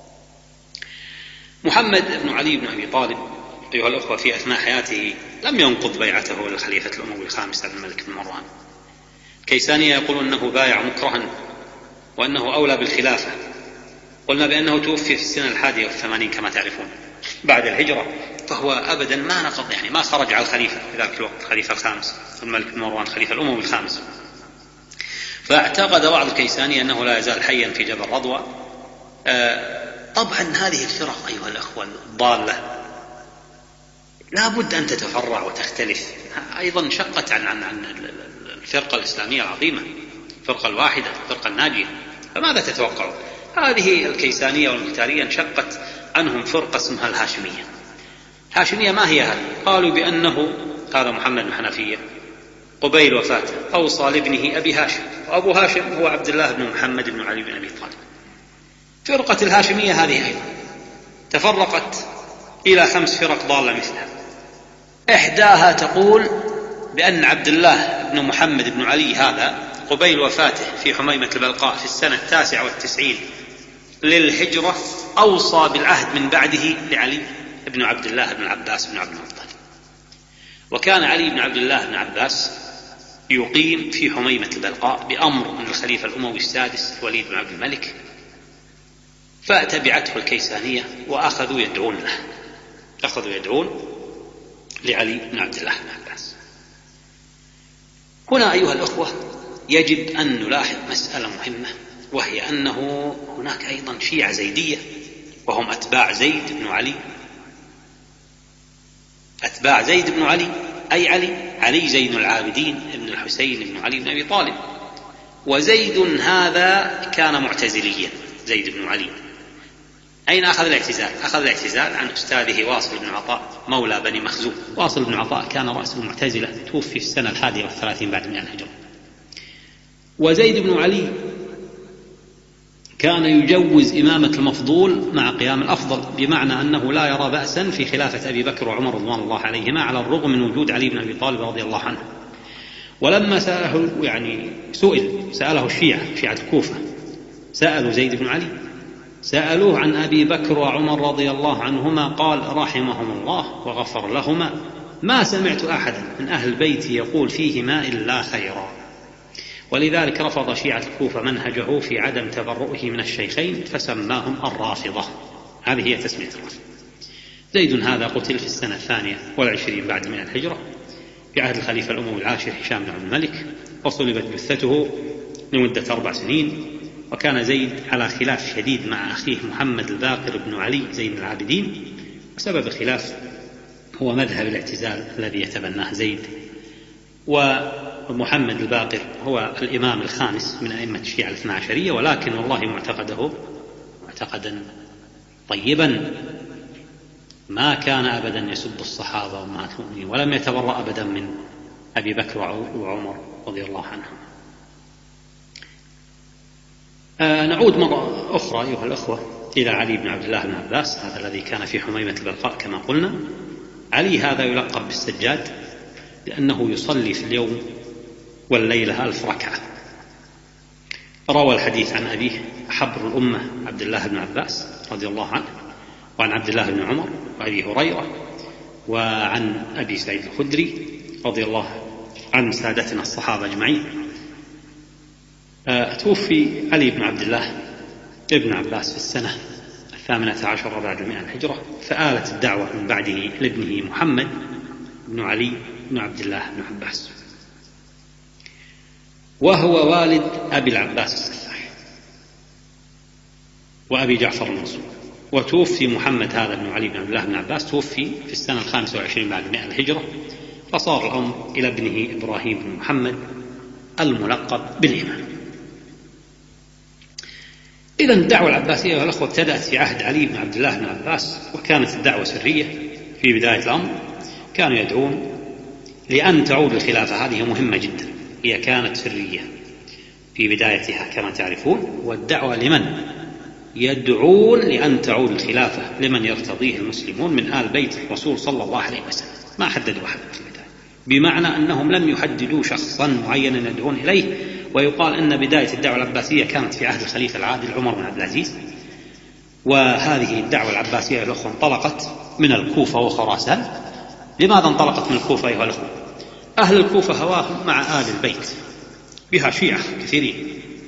محمد بن علي بن أبي طالب أيها الأخوة في أثناء حياته لم ينقض بيعته للخليفة الأموي الخامس عبد الملك بن مروان. كيسانية يقول أنه بايع مكرها وأنه أولى بالخلافة. قلنا بأنه توفي في السنة الحادية والثمانين كما تعرفون بعد الهجرة، فهو أبدا ما نقض، يعني ما خرج على الخليفة في ذلك الوقت، الخليفة الخامس الملك بن مروان الخليفة الأموي الخامس. فاعتقد بعض الكيسانية أنه لا يزال حيا في جبل رضوى. آه طبعا هذه الفرق أيها الأخوة الضالة لا بد أن تتفرع وتختلف. أيضا شقت عن, عن, عن الفرقة الإسلامية العظيمة، الفرقة الواحدة، الفرقة الناجية. فماذا تتوقعوا؟ هذه الكيسانية والمختارية انشقت عنهم فرقة اسمها الهاشمية. الهاشمية ما هي هذه؟ قالوا بأنه هذا محمد بن حنفية قبيل وفاته أوصى لابنه أبي هاشم، وأبو هاشم هو عبد الله بن محمد بن علي بن أبي طالب. فرقة الهاشمية هذه أيضا تفرقت إلى خمس فرق ضالة مثلها. إحداها تقول بأن عبد الله بن محمد بن علي هذا قبيل وفاته في حميمة البلقاء في السنة التاسعة والتسعين للهجرة أوصى بالعهد من بعده لعلي بن عبد الله بن عباس بن عبد المطلب. وكان علي بن عبد الله بن عباس يقيم في حميمة البلقاء بأمر من الخليفة الأموي السادس الوليد بن عبد الملك، فتبعته الكيسانية وأخذوا يدعون له، أخذوا يدعون لعلي بن عبد الله بن عباس. هنا أيها الأخوة يجب أن نلاحظ مسألة مهمة، وهي أنه هناك أيضا شيعة زيدية وهم أتباع زيد بن علي، أتباع زيد بن علي أي علي علي زين العابدين ابن الحسين بن علي بن أبي طالب. وزيد هذا كان معتزليا، زيد بن علي. أين أخذ الاعتزال؟ أخذ الاعتزال عن أستاذه واصل بن عطاء مولى بني مخزوم. واصل بن عطاء كان رأس المعتزلة، توفي في السنة الحادية والثلاثين بعد مئة الهجرة. وزيد بن علي كان يجوز إمامة المفضول مع قيام الأفضل، بمعنى أنه لا يرى بأسا في خلافة أبي بكر وعمر رضوان الله عليهما على الرغم من وجود علي بن أبي طالب رضي الله عنه. ولما سأله يعني سئل سأله الشيعة شيعة الكوفة سألوا زيد بن علي، سألوه عن أبي بكر وعمر رضي الله عنهما، قال رحمهم الله وغفر لهما، ما سمعت أحدا من أهل بيتي يقول فيهما إلا خيرا. ولذلك رفض شيعة الكوفة منهجه في عدم تبرؤه من الشيخين فسماهم الرافضة. هذه هي تسمية الرافضة. زيد هذا قتل في السنة الثانية والعشرين بعد مئة الهجرة في عهد الخليفة الأموي العاشر هشام بن عبد الملك، وصلبت جثته لمدة أربع سنين. وكان زيد على خلاف شديد مع أخيه محمد الباقر بن علي زين العابدين، وسبب الخلاف هو مذهب الاعتزال الذي يتبناه زيد. ومحمد الباقر هو الإمام الخامس من أئمة الشيعة الاثنى عشرية، ولكن والله معتقده معتقدا طيبا، ما كان أبدا يسب الصحابة وأمهات المؤمنين، ولم يتبرأ أبدا من أبي بكر وعمر رضي الله عنهم. آه نعود مرة أخرى أيها الأخوة إلى علي بن عبد الله بن عباس، هذا الذي كان في حميمة البلقاء كما قلنا. علي هذا يلقب بالسجاد لأنه يصلي في اليوم والليلة ألف ركعة. روى الحديث عن أبيه حبر الأمة عبد الله بن عباس رضي الله عنه، وعن عبد الله بن عمر وأبي هريرة، وعن أبي سعيد الخدري رضي الله عن سادتنا الصحابة أجمعين. توفي علي بن عبد الله ابن عباس في السنة الثامنة عشر بعد المئة الهجرة، فآلت الدعوة من بعده لابنه محمد بن علي بن عبد الله بن عباس، وهو والد أبي العباس السفاح وأبي جعفر المنصور. وتوفي محمد هذا بن علي بن عبد الله بن عباس توفي في السنة الخامسة والعشرين بعد المئة الهجرة، فصار الأمر إلى ابنه إبراهيم بن محمد الملقب بالإمام. إذن الدعوة العباسية يا الأخوة ابتدأت في عهد علي بن عبد الله بن عباس، وكانت الدعوة سرية في بداية الأمر. كانوا يدعون لأن تعود الخلافة، هذه مهمة جدا، هي كانت سرية في بدايتها كما تعرفون. والدعوة لمن؟ يدعون لأن تعود الخلافة لمن يرتضيه المسلمون من آل بيت الرسول صلى الله عليه وسلم، ما حددوا أحد في البداية، بمعنى أنهم لم يحددوا شخصا معينا يدعون إليه. ويقال أن بداية الدعوة العباسية كانت في عهد الخليفة العادل عمر بن عبد العزيز. وهذه الدعوة العباسية الأخوة انطلقت من الكوفة وخراسان. لماذا انطلقت من الكوفة أيها الأخوة؟ أهل الكوفة هواهم مع آل البيت، بها شيعة كثيرين.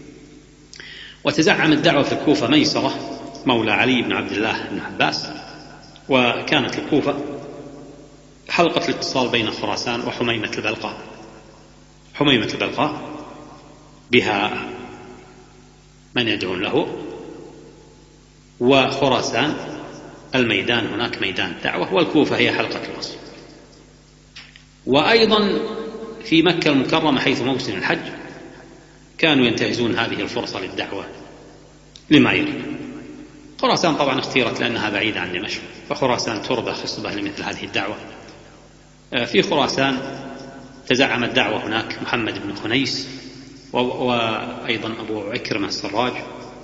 وتزعم الدعوة في الكوفة ميسرة مولى علي بن عبد الله بن عباس، وكانت الكوفة حلقة الاتصال بين خراسان وحميمة البلقاء. حميمة البلقاء بها من يدعون له، وخراسان الميدان هناك ميدان الدعوة، والكوفة هي حلقة الوصل. وأيضا في مكة المكرمة حيث موسم الحج كانوا ينتهزون هذه الفرصة للدعوة لما يريد. خراسان طبعا اختيرت لأنها بعيدة عن دمشق، فخراسان تربى خصبة لمثل هذه الدعوة. في خراسان تزعم الدعوة هناك محمد بن خنيس، وأيضا أبو عكرمة السراج.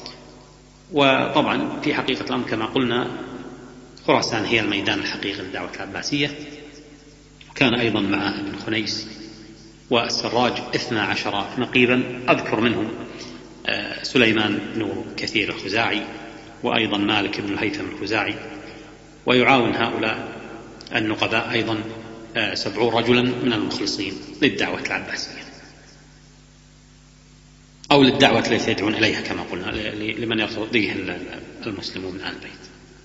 وطبعا في حقيقة الأمر كما قلنا خراسان هي الميدان الحقيقي للدعوة العباسية. وكان أيضا مع ابن خنيس والسراج اثنا عشر نقيبا، أذكر منهم سليمان بن كثير الخزاعي، وأيضا مالك بن الهيثم الخزاعي. ويعاون هؤلاء النقباء أيضا سبعون رجلا من المخلصين للدعوة العباسية، أو للدعوة التي يدعون إليها كما قلنا لمن يرتضيه المسلمون من آل البيت.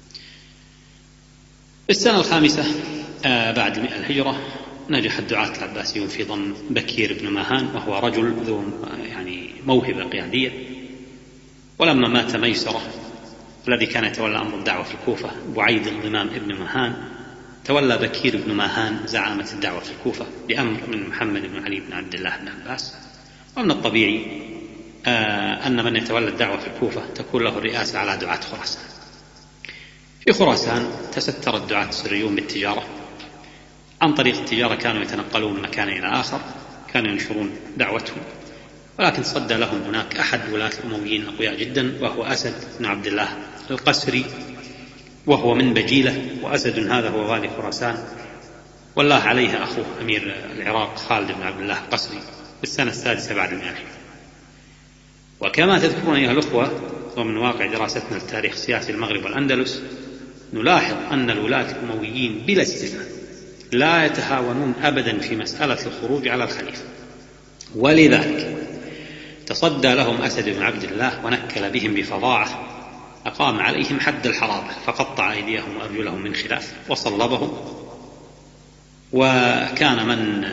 في السنة الخامسة بعد المئة الهجرة نجح الدعاة العباسيون في ضم بكير بن ماهان، وهو رجل ذو يعني موهبة قيادية. ولما مات ميسرة الذي كان يتولى أمر الدعوة في الكوفة بعيد الضمام ابن ماهان، تولى بكير بن ماهان زعامة الدعوة في الكوفة بأمر من محمد بن علي بن عبد الله بن عباس. ومن الطبيعي آه أن من يتولى الدعوة في الكوفة تكون له الرئاسة على دعاة خراسان. في خراسان تستر الدعاة السريون بالتجارة. عن طريق التجارة كانوا يتنقلون من مكان إلى آخر، كانوا ينشرون دعوتهم. ولكن صد لهم هناك أحد ولاة الأمويين الأقوياء جدا، وهو أسد بن عبد الله القسري، وهو من بجيلة. وأسد هذا هو والي خراسان، والله عليه أخوه أمير العراق خالد بن عبد الله القسري في السنة السادسة بعد المئة. وكما تذكرون أيها الأخوة، ومن واقع دراستنا للتاريخ السياسي المغرب والأندلس، نلاحظ أن الولاة الأمويين بلا استثناء لا يتهاونون أبدا في مسألة الخروج على الخليفة. ولذلك تصدى لهم أسد بن عبد الله ونكل بهم بفظاعة، أقام عليهم حد الحرابة، فقطع أيديهم وأرجلهم من خلاف وصلبهم. وكان من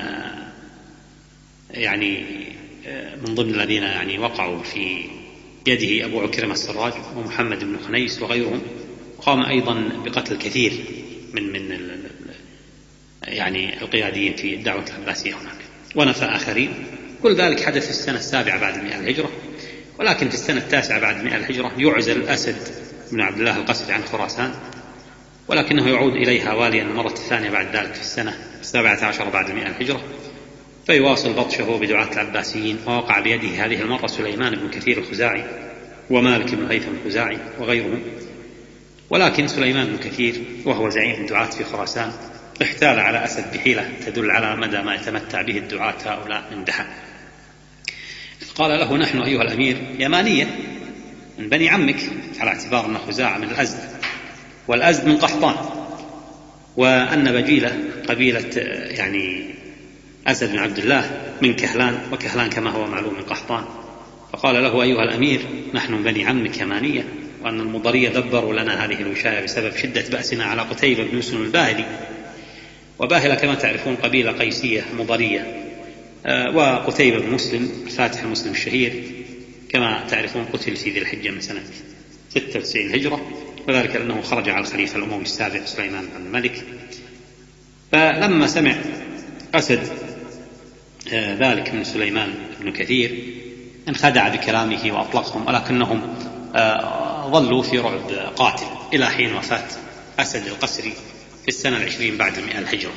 يعني من ضمن الذين يعني وقعوا في يده أبو عكرمة السراج ومحمد بن خنيس وغيرهم. قام أيضا بقتل كثير من من يعني القياديين في الدعوة العباسية هناك، ونفى آخرين. كل ذلك حدث في السنة السابعة بعد المئة الهجرة. ولكن في السنة التاسعة بعد المئة الهجرة يعزل أسد بن عبد الله القسري عن خراسان، ولكنه يعود إليها واليا المرة الثانية بعد ذلك في السنة السابعة عشر بعد المئة الهجرة، فيواصل بطشه بدعاة العباسيين. ووقع بيده هذه المرة سليمان بن كثير الخزاعي ومالك بن الهيثم الخزاعي وغيرهم. ولكن سليمان بن كثير وهو زعيم الدعاة في خراسان احتال على أسد بحيلة تدل على مدى ما يتمتع به الدعاة هؤلاء من دهاء. قال له: نحن أيها الأمير يمانية من بني عمك، على اعتبار أن خزاعة من الأزد والأزد من قحطان، وأن بجيلة قبيلة يعني أسد بن عبد الله من كهلان، وكهلان كما هو معلوم من قحطان. فقال له: أيها الأمير نحن من بني عمك يمانية وأن المضرية دبروا لنا هذه الوشاية بسبب شدة بأسنا على قتيبة بن مسلم الباهلي. وباهلة كما تعرفون قبيلة قيسية مضرية، وقتيبة بن مسلم الفاتح المسلم الشهير كما تعرفون قتل في ذي الحجة من سنة ستة وتسعين هجرة، وذلك لأنه خرج على الخليفة الأموي السابع سليمان بن الملك. فلما سمع أسد ذلك من سليمان بن كثير انخدع بكلامه وأطلقهم، ولكنهم ظلوا في رعب قاتل إلى حين وفاة أسد القسري في السنة العشرين بعد المئة الهجرة.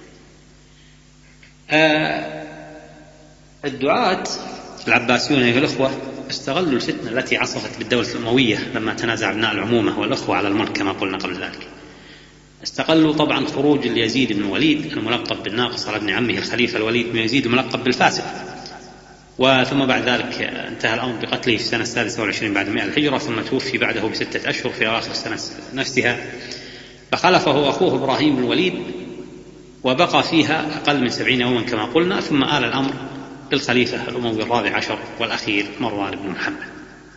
الدعاة العباسيون أيها الأخوة استغلوا الفتنة التي عصفت بالدولة الأموية لما تنازع أبناء العمومة والأخوة على الملك كما قلنا قبل ذلك. استغلوا طبعا خروج اليزيد بن الوليد الملقب بالناقص على ابن عمه الخليفة الوليد بن يزيد الملقب بالفاسق، وثم بعد ذلك انتهى الأمر بقتله في السنة السادسة والعشرين بعد مئة الهجرة، ثم توفي بعده بستة أشهر في آخر السنة نفسها، فخلفه أخوه إبراهيم بن الوليد وبقى فيها أقل من سبعين يوما كما قلنا، ثم آل الأمر للخليفة الأموي الرابع عشر والأخير مروان بن محمد.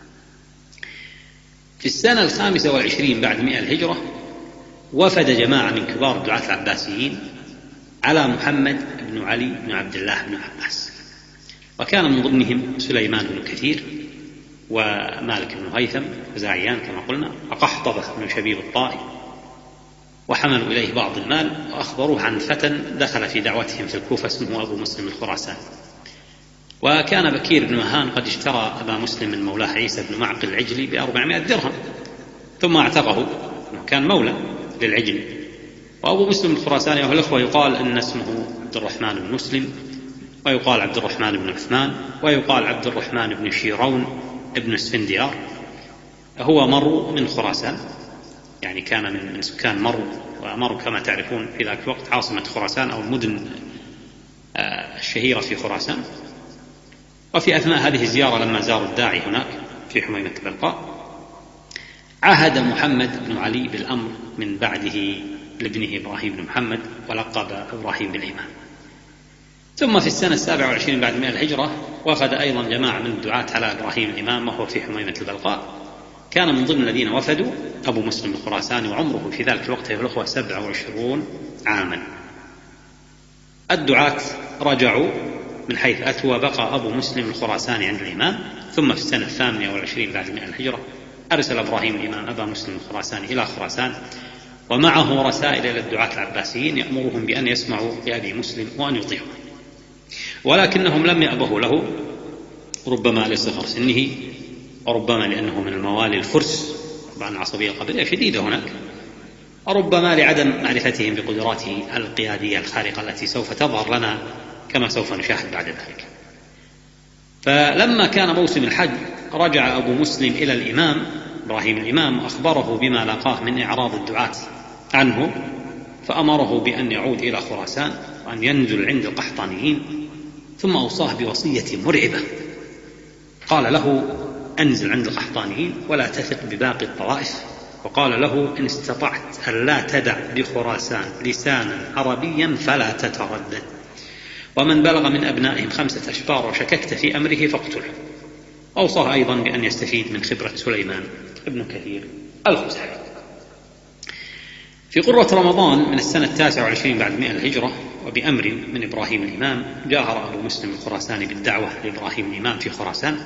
في السنة الخامسة والعشرين بعد مئة الهجرة وفد جماعة من كبار الدعاة العباسيين على محمد بن علي بن عبد الله بن عباس، وكان من ضمنهم سليمان بن كثير ومالك بن هيثم وزاعيان كما قلنا وقحطبة بن شبيب الطائي، وحملوا إليه بعض المال وأخبروه عن فتى دخل في دعوتهم في الكوفة اسمه أبو مسلم الخراساني. وكان بكير بن مهان قد اشترى أبا مسلم من مولاه عيسى بن معقل العجلي بأربعمائة درهم ثم اعتقه، كان مولى للعجل. وأبو مسلم الخراساني أيها الأخوة يقال أن اسمه عبد الرحمن بن مسلم، ويقال عبد الرحمن بن عثمان، ويقال عبد الرحمن بن شيرون ابن اسفنديار. هو مرو من خراسان، يعني كان من سكان مرو، ومرو كما تعرفون في ذاك الوقت عاصمة خراسان أو المدن الشهيرة في خراسان. وفي أثناء هذه الزيارة لما زاروا الداعي هناك في حميمة بلقاء عهد محمد بن علي بالأمر من بعده لابنه إبراهيم بن محمد ولقب إبراهيم بالإمام. ثم في السنة السابعة والعشرين بعد مئة الهجرة وفد أيضا جماعة من الدعاة على إبراهيم الإمام وهو في حميمة البلقاء. كان من ضمن الذين وفدوا أبو مسلم الخراساني وعمره في ذلك الوقت يا الأخوة سبعة وعشرون عاما. الدعاة رجعوا من حيث أتوا، وبقى أبو مسلم الخراساني عند الإمام. ثم في السنة الثامنة والعشرين بعد مئة الهجرة أرسل إبراهيم الإمام أبا مسلم الخراساني إلى خراسان، ومعه رسائل إلى الدعاة العباسيين يأمرهم بأن يسمعوا لأبي مسلم وأن يطيعوا، ولكنهم لم يأبهوا له، ربما لصغر سنه وربما لأنه من الموالي الفرس، طبعا العصبية القبلية شديدة هناك، وربما لعدم معرفتهم بقدراته القيادية الخارقة التي سوف تظهر لنا كما سوف نشاهد بعد ذلك. فلما كان موسم الحج رجع أبو مسلم إلى الإمام إبراهيم الإمام وأخبره بما لاقاه من إعراض الدعاة عنه، فأمره بأن يعود إلى خراسان وأن ينزل عند القحطانيين، ثم أوصاه بوصية مرعبة. قال له أنزل عند القحطانيين ولا تثق بباقي الطوائف، وقال له إن استطعت أن لا تدع بخراسان لسانا عربيا فلا تتردد، ومن بلغ من أبنائهم خمسة أشبار وشككت في أمره فاقتله. أوصاه أيضا بأن يستفيد من خبرة سليمان ابن كثير الخزاعي. في قرة رمضان من السنة التاسعة والعشرين بعد مئة الهجرة وبأمر من إبراهيم الإمام جاهر أبو مسلم الخراساني بالدعوة لإبراهيم الإمام في خراسان،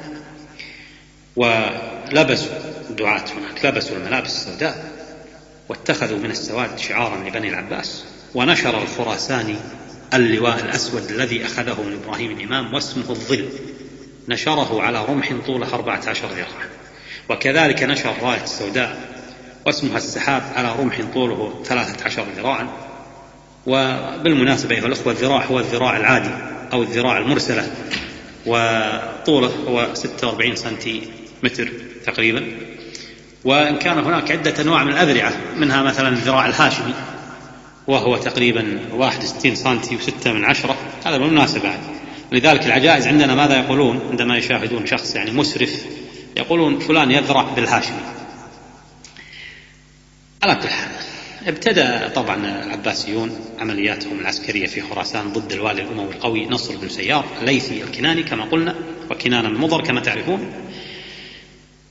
ولبسوا الدعاة هناك لبسوا الملابس السوداء واتخذوا من السواد شعارا لبني العباس، ونشر الخراساني اللواء الأسود الذي أخذه من إبراهيم الإمام واسمه الظل، نشره على رمح طوله أربعة عشر ذراعا، وكذلك نشر راية السوداء واسمها السحاب على رمح طوله ثلاثة عشر ذراعا. وبالمناسبة أيها الأخوة الذراع هو الذراع العادي أو الذراع المرسلة، وطوله هو ستة وأربعين سنتيمتر تقريبا. وإن كان هناك عدة أنواع من الأذرعة، منها مثلا الذراع الهاشمي وهو تقريبا واحد وستين سنتي وستة من عشرة، هذا بالمناسبة. لذلك العجائز عندنا ماذا يقولون عندما يشاهدون شخص يعني مسرف؟ يقولون فلان يذرع بالهاشمي. على كل حال ابتدأ طبعا العباسيون عملياتهم العسكرية في خراسان ضد الوالي الأموي القوي نصر بن سيار الليثي الكناني كما قلنا، وكنانا من مضر كما تعرفون.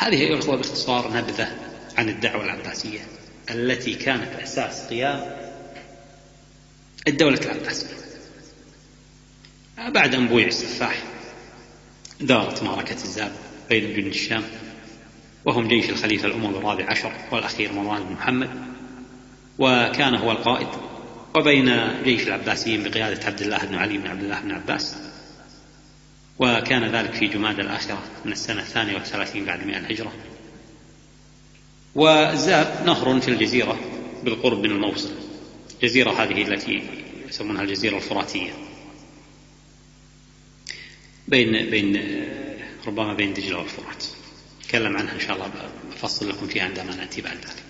هذه أيها الأخوة باختصار نبذة عن الدعوة العباسية التي كانت أساس قيام الدولة العباسية. بعد أن بويع السفاح دارت معركة الزاب بين جند الشام وهم جيش الخليفة الأموي الرابع عشر والأخير مروان بن محمد، وكان هو القائد، وبين جيش العباسيين بقيادة عبد الله بن علي بن عبد الله بن عباس، وكان ذلك في جمادى الآخرة من السنة الثانية والثلاثين بعد مئة الهجرة. والزاب نهر في الجزيرة بالقرب من الموصل، الجزيرة هذه التي يسمونها الجزيرة الفراتية بين بين ربما بين دجلة والفرات. نتكلم عنها إن شاء الله، بفصل لكم فيها عندما نأتي بعد ذلك.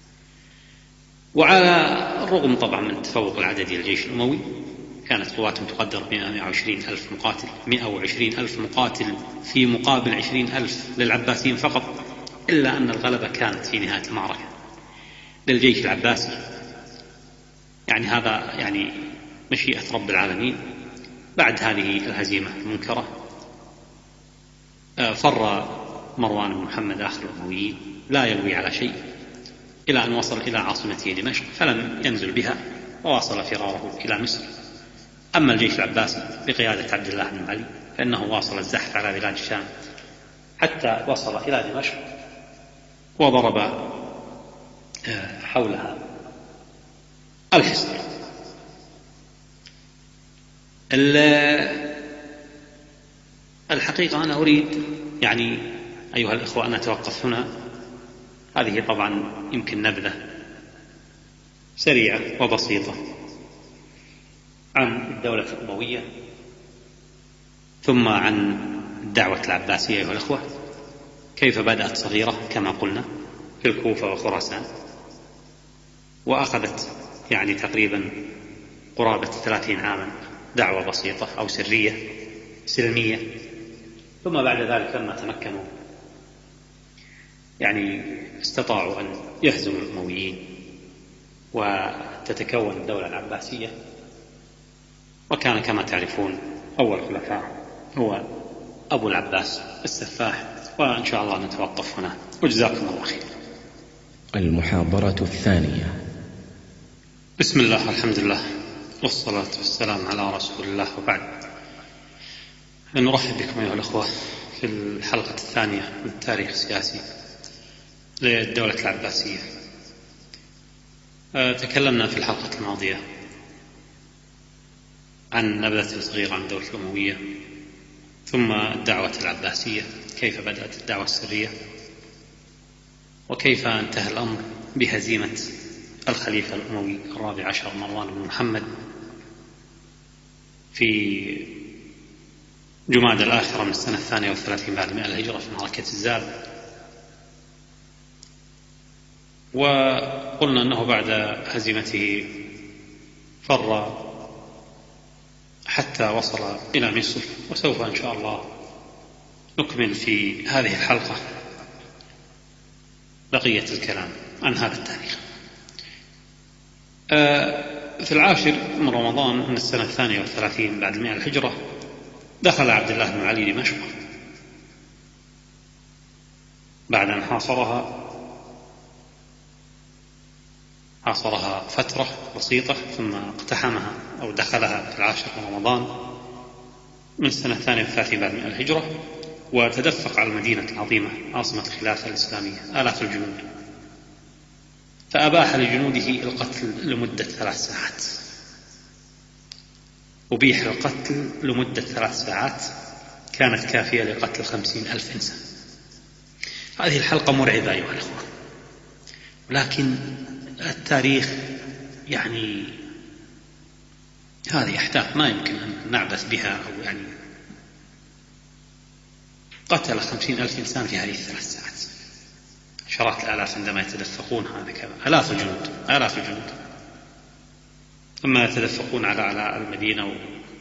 وعلى الرغم طبعا من التفوق العددي للجيش الأموي، كانت قواتهم تقدر بمئة وعشرين ألف مقاتل، مئة وعشرين ألف مقاتل في مقابل عشرين ألف للعباسيين فقط، إلا أن الغلبة كانت في نهاية المعركة للجيش العباسي. يعني هذا يعني مشيئة رب العالمين. بعد هذه الهزيمة المنكرة فر مروان بن محمد آخر الأمويين لا يلوي على شيء إلى أن وصل إلى عاصمته دمشق، فلم ينزل بها وواصل فراره إلى مصر. أما الجيش العباسي بقيادة عبد الله بن علي فإنه واصل الزحف على بلاد الشام حتى وصل إلى دمشق وضرب حولها الحصار. الحقيقة أنا أريد يعني أيها الإخوة أن أتوقف هنا. هذه طبعا يمكن نبذة سريعة وبسيطة عن الدولة الأموية، ثم عن الدعوة العباسية أيها الإخوة، كيف بدأت صغيرة كما قلنا في الكوفة وخراسان، وأخذت يعني تقريبا قرابة ثلاثين عاما دعوة بسيطة أو سرية سلمية، ثم بعد ذلك لما تمكنوا يعني استطاعوا أن يهزموا الأمويين وتتكون الدولة العباسية. وكان كما تعرفون أول خلفاء هو أبو العباس السفاح. وإن شاء الله نتوقف هنا، وجزاكم الله خير. المحاضرة الثانية. بسم الله، الحمد لله، والصلاة والسلام على رسول الله، وبعد. نرحب بكم أيها الأخوة في الحلقة الثانية من التاريخ السياسي للدولة العباسية. تكلمنا في الحلقة الماضية عن نبذة صغيرة عن الدولة الأموية، ثم الدعوة العباسية، كيف بدأت الدعوة السرية، وكيف انتهى الأمر بهزيمة الخليفة الأموي الرابع عشر مروان بن محمد في جمادى الآخرة من السنة الثانية والثلاثين بعد مئة الهجرة في معركة الزاب. وقلنا أنه بعد هزيمته فر حتى وصل إلى مصر، وسوف إن شاء الله نكمل في هذه الحلقة بقية الكلام عن هذا التاريخ. في العاشر من رمضان من السنة الثانية والثلاثين بعد مئة الهجرة دخل عبد الله بن علي دمشق بعد أن حاصرها حاصرها فترة بسيطة، ثم اقتحمها أو دخلها في العاشر من رمضان من السنة الثانية والثلاثين بعد مئة الهجرة، وتدفق على المدينة العظيمة عاصمة الخلافة الإسلامية آلاف الجنود، فأباح لجنوده القتل لمدة ثلاث ساعات. أبيح القتل لمدة ثلاث ساعات كانت كافية لقتل خمسين ألف إنسان. هذه الحلقة مرعبة أيها الأخوة، ولكن التاريخ يعني هذه أحداث ما يمكن أن نعبث بها، أو يعني قتل خمسين ألف إنسان في هذه الثلاث ساعات، عشرات الآلاف عندما يتدفقون، هذا كذا آلاف الجنود آلاف الجنود ثم يتدفقون على على المدينة، و...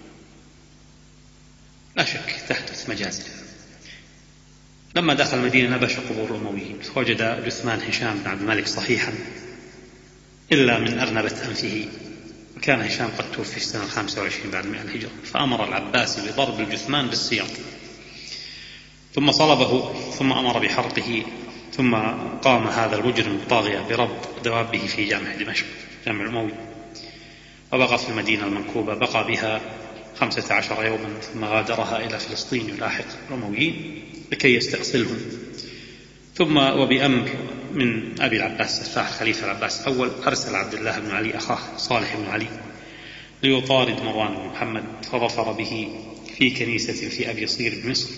لا شك تحدث مجازر. لما دخل المدينة نبش قبور الأمويين، فوجد جثمان هشام بن عبد الملك صحيحا إلا من أرنبة أنفه، وكان هشام قد توفي في السنة الخامسة والعشرين بعد مئة الهجرة، فأمر العباسي بضرب الجثمان بالسياط. ثم صلبه ثم أمر بحرقه، ثم قام هذا المجرم الطاغية بربط دوابه في جامع دمشق جامع الأموي، وبقى في المدينة المنكوبة، بقى بها خمسة عشر يوما ثم غادرها إلى فلسطين يلاحق الأمويين لكي يستأصلهم. ثم وبأمر من أبي العباس السفاح خليفة العباس الأول أرسل عبد الله بن علي أخاه صالح بن علي ليطارد مروان بن محمد، فظفر به في كنيسة في أبي صير بمصر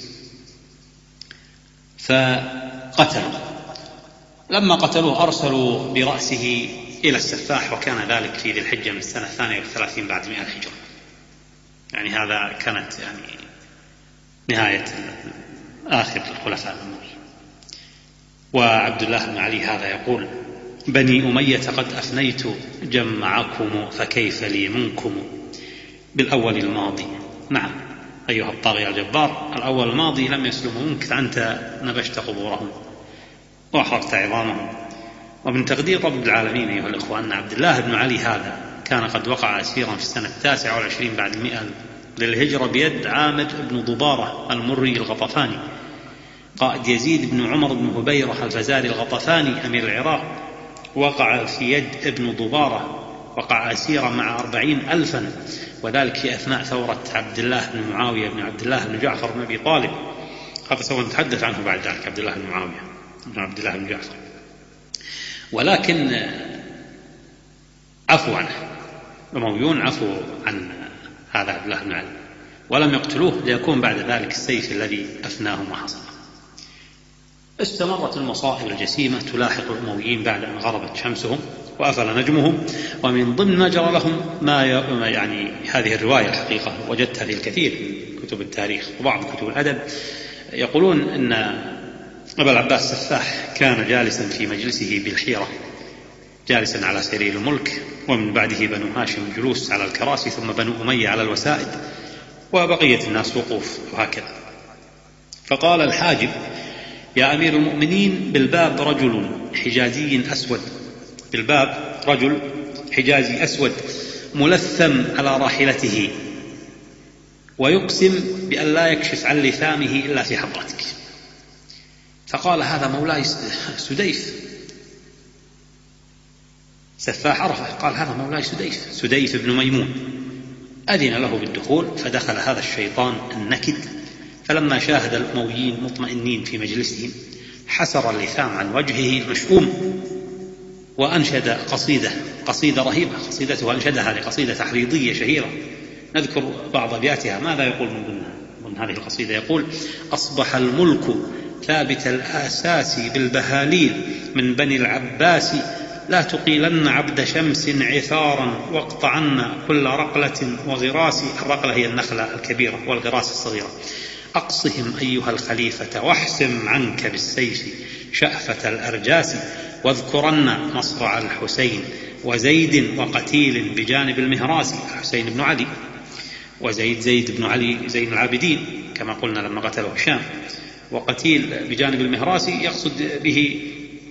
فقتلوا. لما قتلوه أرسلوا برأسه إلى السفاح، وكان ذلك في ذي الحجة من السنة الثانية والثلاثين بعد مئة الهجرة، يعني هذا كانت يعني نهاية آخر الخلفاء الأمويين. وعبد الله بن علي هذا يقول: بني أمية قد أفنيت جمعكم فكيف لي منكم بالأول الماضي. نعم أيها الطاغية الجبار، الأول الماضي لم يسلموا منك، أنت نبشت قبورهم وأحرقت عظامهم. ومن تقدير رب العالمين أيها الأخوة أن عبد الله بن علي هذا كان قد وقع أسيرا في السنة التاسعة والعشرين بعد المئة للهجرة بيد عامر بن ضبارة المري الغطفاني قائد يزيد بن عمر بن هبيرة الفزاري الغطفاني أمير العراق. وقع في يد ابن ضبارة، وقع أسيرا مع أربعين ألفا، وذلك في أثناء ثورة عبد الله بن معاوية بن عبد الله بن جعفر بن أبي طالب. هذا سوف نتحدث عنه بعد ذلك، عبد الله بن معاوية بن عبد الله بن جعفر. ولكن عفوا عنه الأمويون، عفوا عن هذا عبد الله بن علي ولم يقتلوه، ليكون بعد ذلك السيف الذي أفناهم وحصل. استمرت المصائب الجسيمة تلاحق الأمويين بعد أن غربت شمسهم وأفل نجمهم. ومن ضمن ما جرى لهم ما يعني هذه الرواية الحقيقة وجدتها في الكثير من كتب التاريخ وبعض كتب الأدب، يقولون أن أبا العباس السفاح كان جالسا في مجلسه بالحيرة، جالسا على سرير الملك، ومن بعده بنو هاشم جلوس على الكراسي، ثم بنو أمية على الوسائد، وبقية الناس وقوف وهكذا. فقال الحاجب: يا أمير المؤمنين، بالباب رجل حجازي أسود، بالباب رجل حجازي أسود ملثم على راحلته، ويقسم بأن لا يكشف عن لثامه إلا في حضرتك. فقال: هذا مولاي سديف. سفاح عرفه، قال: هذا مولاي سديف، سديف بن ميمون. أذن له بالدخول، فدخل هذا الشيطان النكد، فلما شاهد الأمويين مطمئنين في مجلسهم حسر اللثام عن وجهه المشؤوم، وأنشد قصيدة قصيدة رهيبة، قصيدته أنشدها لقصيدة تحريضية شهيرة، نذكر بعض أبياتها. ماذا يقول من ضمنها؟ من هذه القصيدة يقول: أصبح الملك ثابت الآساس بالبهاليل من بني العباس، لا تقيلن عبد شمس عثارا واقطعن كل رقلة وغراس. الرقلة هي النخلة الكبيرة والغراس الصغيرة. أقصهم أيها الخليفة واحسم عنك بالسيف شأفة الأرجاس، واذكرن مصرع الحسين وزيد وقتيل بجانب المهراس. الحسين بن علي وزيد زيد بن علي زين العابدين كما قلنا لما قتله هشام، وقتيل بجانب المهراس يقصد به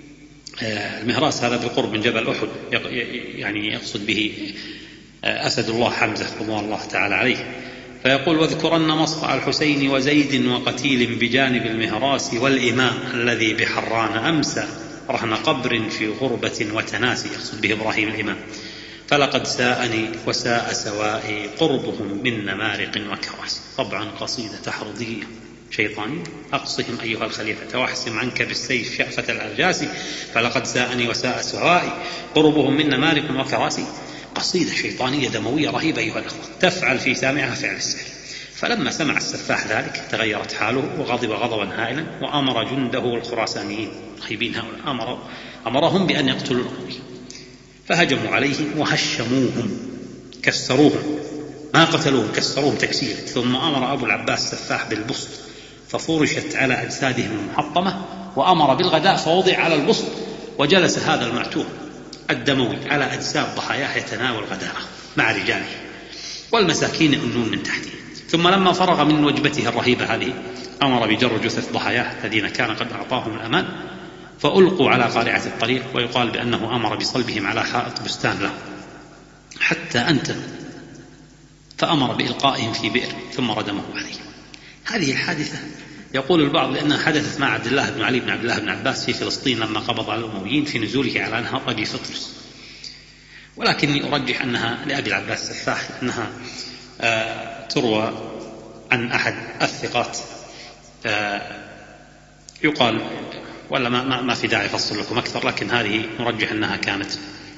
المهراس هذا بالقرب من جبل أحد، يعني يقصد به أسد الله حمزة رضوان الله تعالى عليه. فيقول: واذكرن مصرع الحسين وزيد وقتيل بجانب المهراس، والإمام الذي بحران أمسى رهن قبر في غربة وتناسي. يقصد به إبراهيم الإمام. فلقد ساءني وساء سوائي قربهم من نمارق وكراسي. طبعا قصيدة تحرضية شيطانية. أقصهم أيها الخليفة واحسم عنك بالسيف شأفة الأرجاس، فلقد ساءني وساء سوائي قربهم من نمارق وكراسي. قصيدة شيطانية دموية رهيبة أيها الأخوة، تفعل في سامعها فعل السحر. فلما سمع السفاح ذلك تغيرت حاله وغضب غضبا هائلا، وأمر جنده الخراسانيين الخيبين هؤلاء أمر أمرهم بأن يقتلوا الأموي، فهجموا عليهم وهشموهم كسروهم، ما قتلوهم كسروهم تكسير. ثم أمر أبو العباس السفاح بالبسط ففرشت على أجسادهم المحطمة، وأمر بالغداء فوضع على البسط، وجلس هذا المعتوه الدموي على أجساد ضحاياه يتناول غداءه مع رجاله، والمساكين يؤنون من تحته. ثم لما فرغ من وجبته الرهيبة هذه أمر بجر جثث ضحاياه الذين كان قد أعطاهم الأمان، فألقوا على قارعة الطريق، ويقال بأنه أمر بصلبهم على حائط بستان له حتى أنتن، فأمر بإلقائهم في بئر ثم ردمه عليه. هذه الحادثة يقول البعض لأنها حدثت مع عبد الله بن علي بن عبد الله بن عباس في فلسطين لما قبض على الأمويين في نزوله على نهر أبي فطرس، ولكني أرجح أنها لأبي العباس السفاح، أنها آه تروى عن أحد الثقات، آه يقال ولا ما, ما, ما في داعي أفصل لكم أكثر، لكن هذه نرجح أنها كانت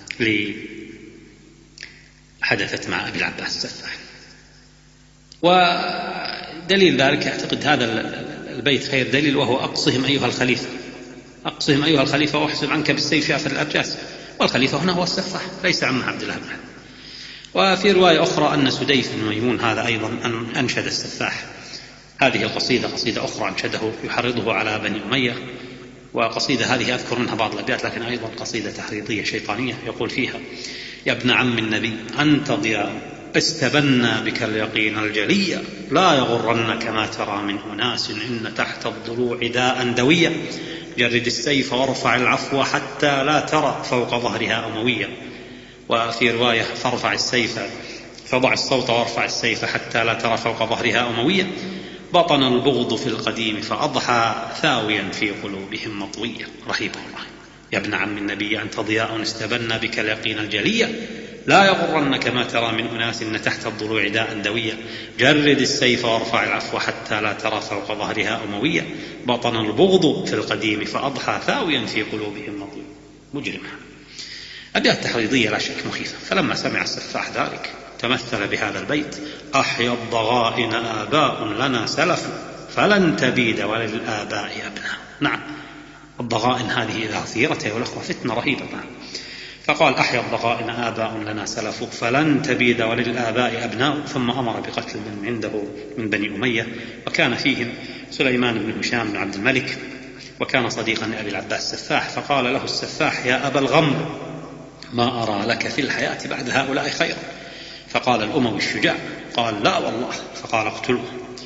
حدثت مع أبي العباس السفاح. ودليل ذلك أعتقد هذا البيت خير دليل، وهو أقصهم أيها الخليفة، أقصهم أيها الخليفة واحسب عنك بالسيف شافر الأرجاس، والخليفة هنا هو السفاح ليس عم عبد الله بن علي. وفي رواية أخرى أن سديس بن ميمون هذا أيضا أنشد السفاح هذه القصيدة، قصيدة أخرى أنشده يحرضه على بني أمية، وقصيدة هذه أذكر منها بعض الأبيات لكن أيضا قصيدة تحريضية شيطانية. يقول فيها: يا ابن عم النبي أنت ضياء استبنى بك اليقين الجلي، لا يغرنك ما ترى من أناس إن تحت الضلوع داء دوية، جرد السيف وارفع العفو حتى لا ترى فوق ظهرها أموية. وفي رواية: فارفع السيف فضع الصوت وارفع السيف حتى لا ترى فوق ظهرها أموية، بطن البغض في القديم فأضحى ثاويا في قلوبهم مطوية. رحيبه الله. يا ابن عم النبي أنت ضياء استبنى بك اليقين الجلية، لا يغرنك ما ترى من أناس إن تحت الضلوع داء دوية، جرد السيف وارفع العفو حتى لا ترى فوق ظهرها أموية، بطن البغض في القديم فأضحى ثاويا في قلوبهم مطوية. مجرم. أبيات تحريضية لا شك مخيفة. فلما سمع السفاح ذلك تمثل بهذا البيت: أحيا الضغائن آباء لنا سلف فلن تبيد وللآباء أبناء. نعم، الضغائن هذه إذا أثيرت يا الأخوة فتنة رهيبة. فقال: أحيا الضغائن آباء لنا سلف فلن تبيد وللآباء أبناء، ثم أمر بقتل من عنده من بني أمية، وكان فيهم سليمان بن هشام بن عبد الملك، وكان صديقا لأبي العباس السفاح. فقال له السفاح: يا أبا الغمر، ما أرى لك في الحياة بعد هؤلاء خيرا. فقال الأموي الشجاع: قال: لا والله. فقال: اقتلوه.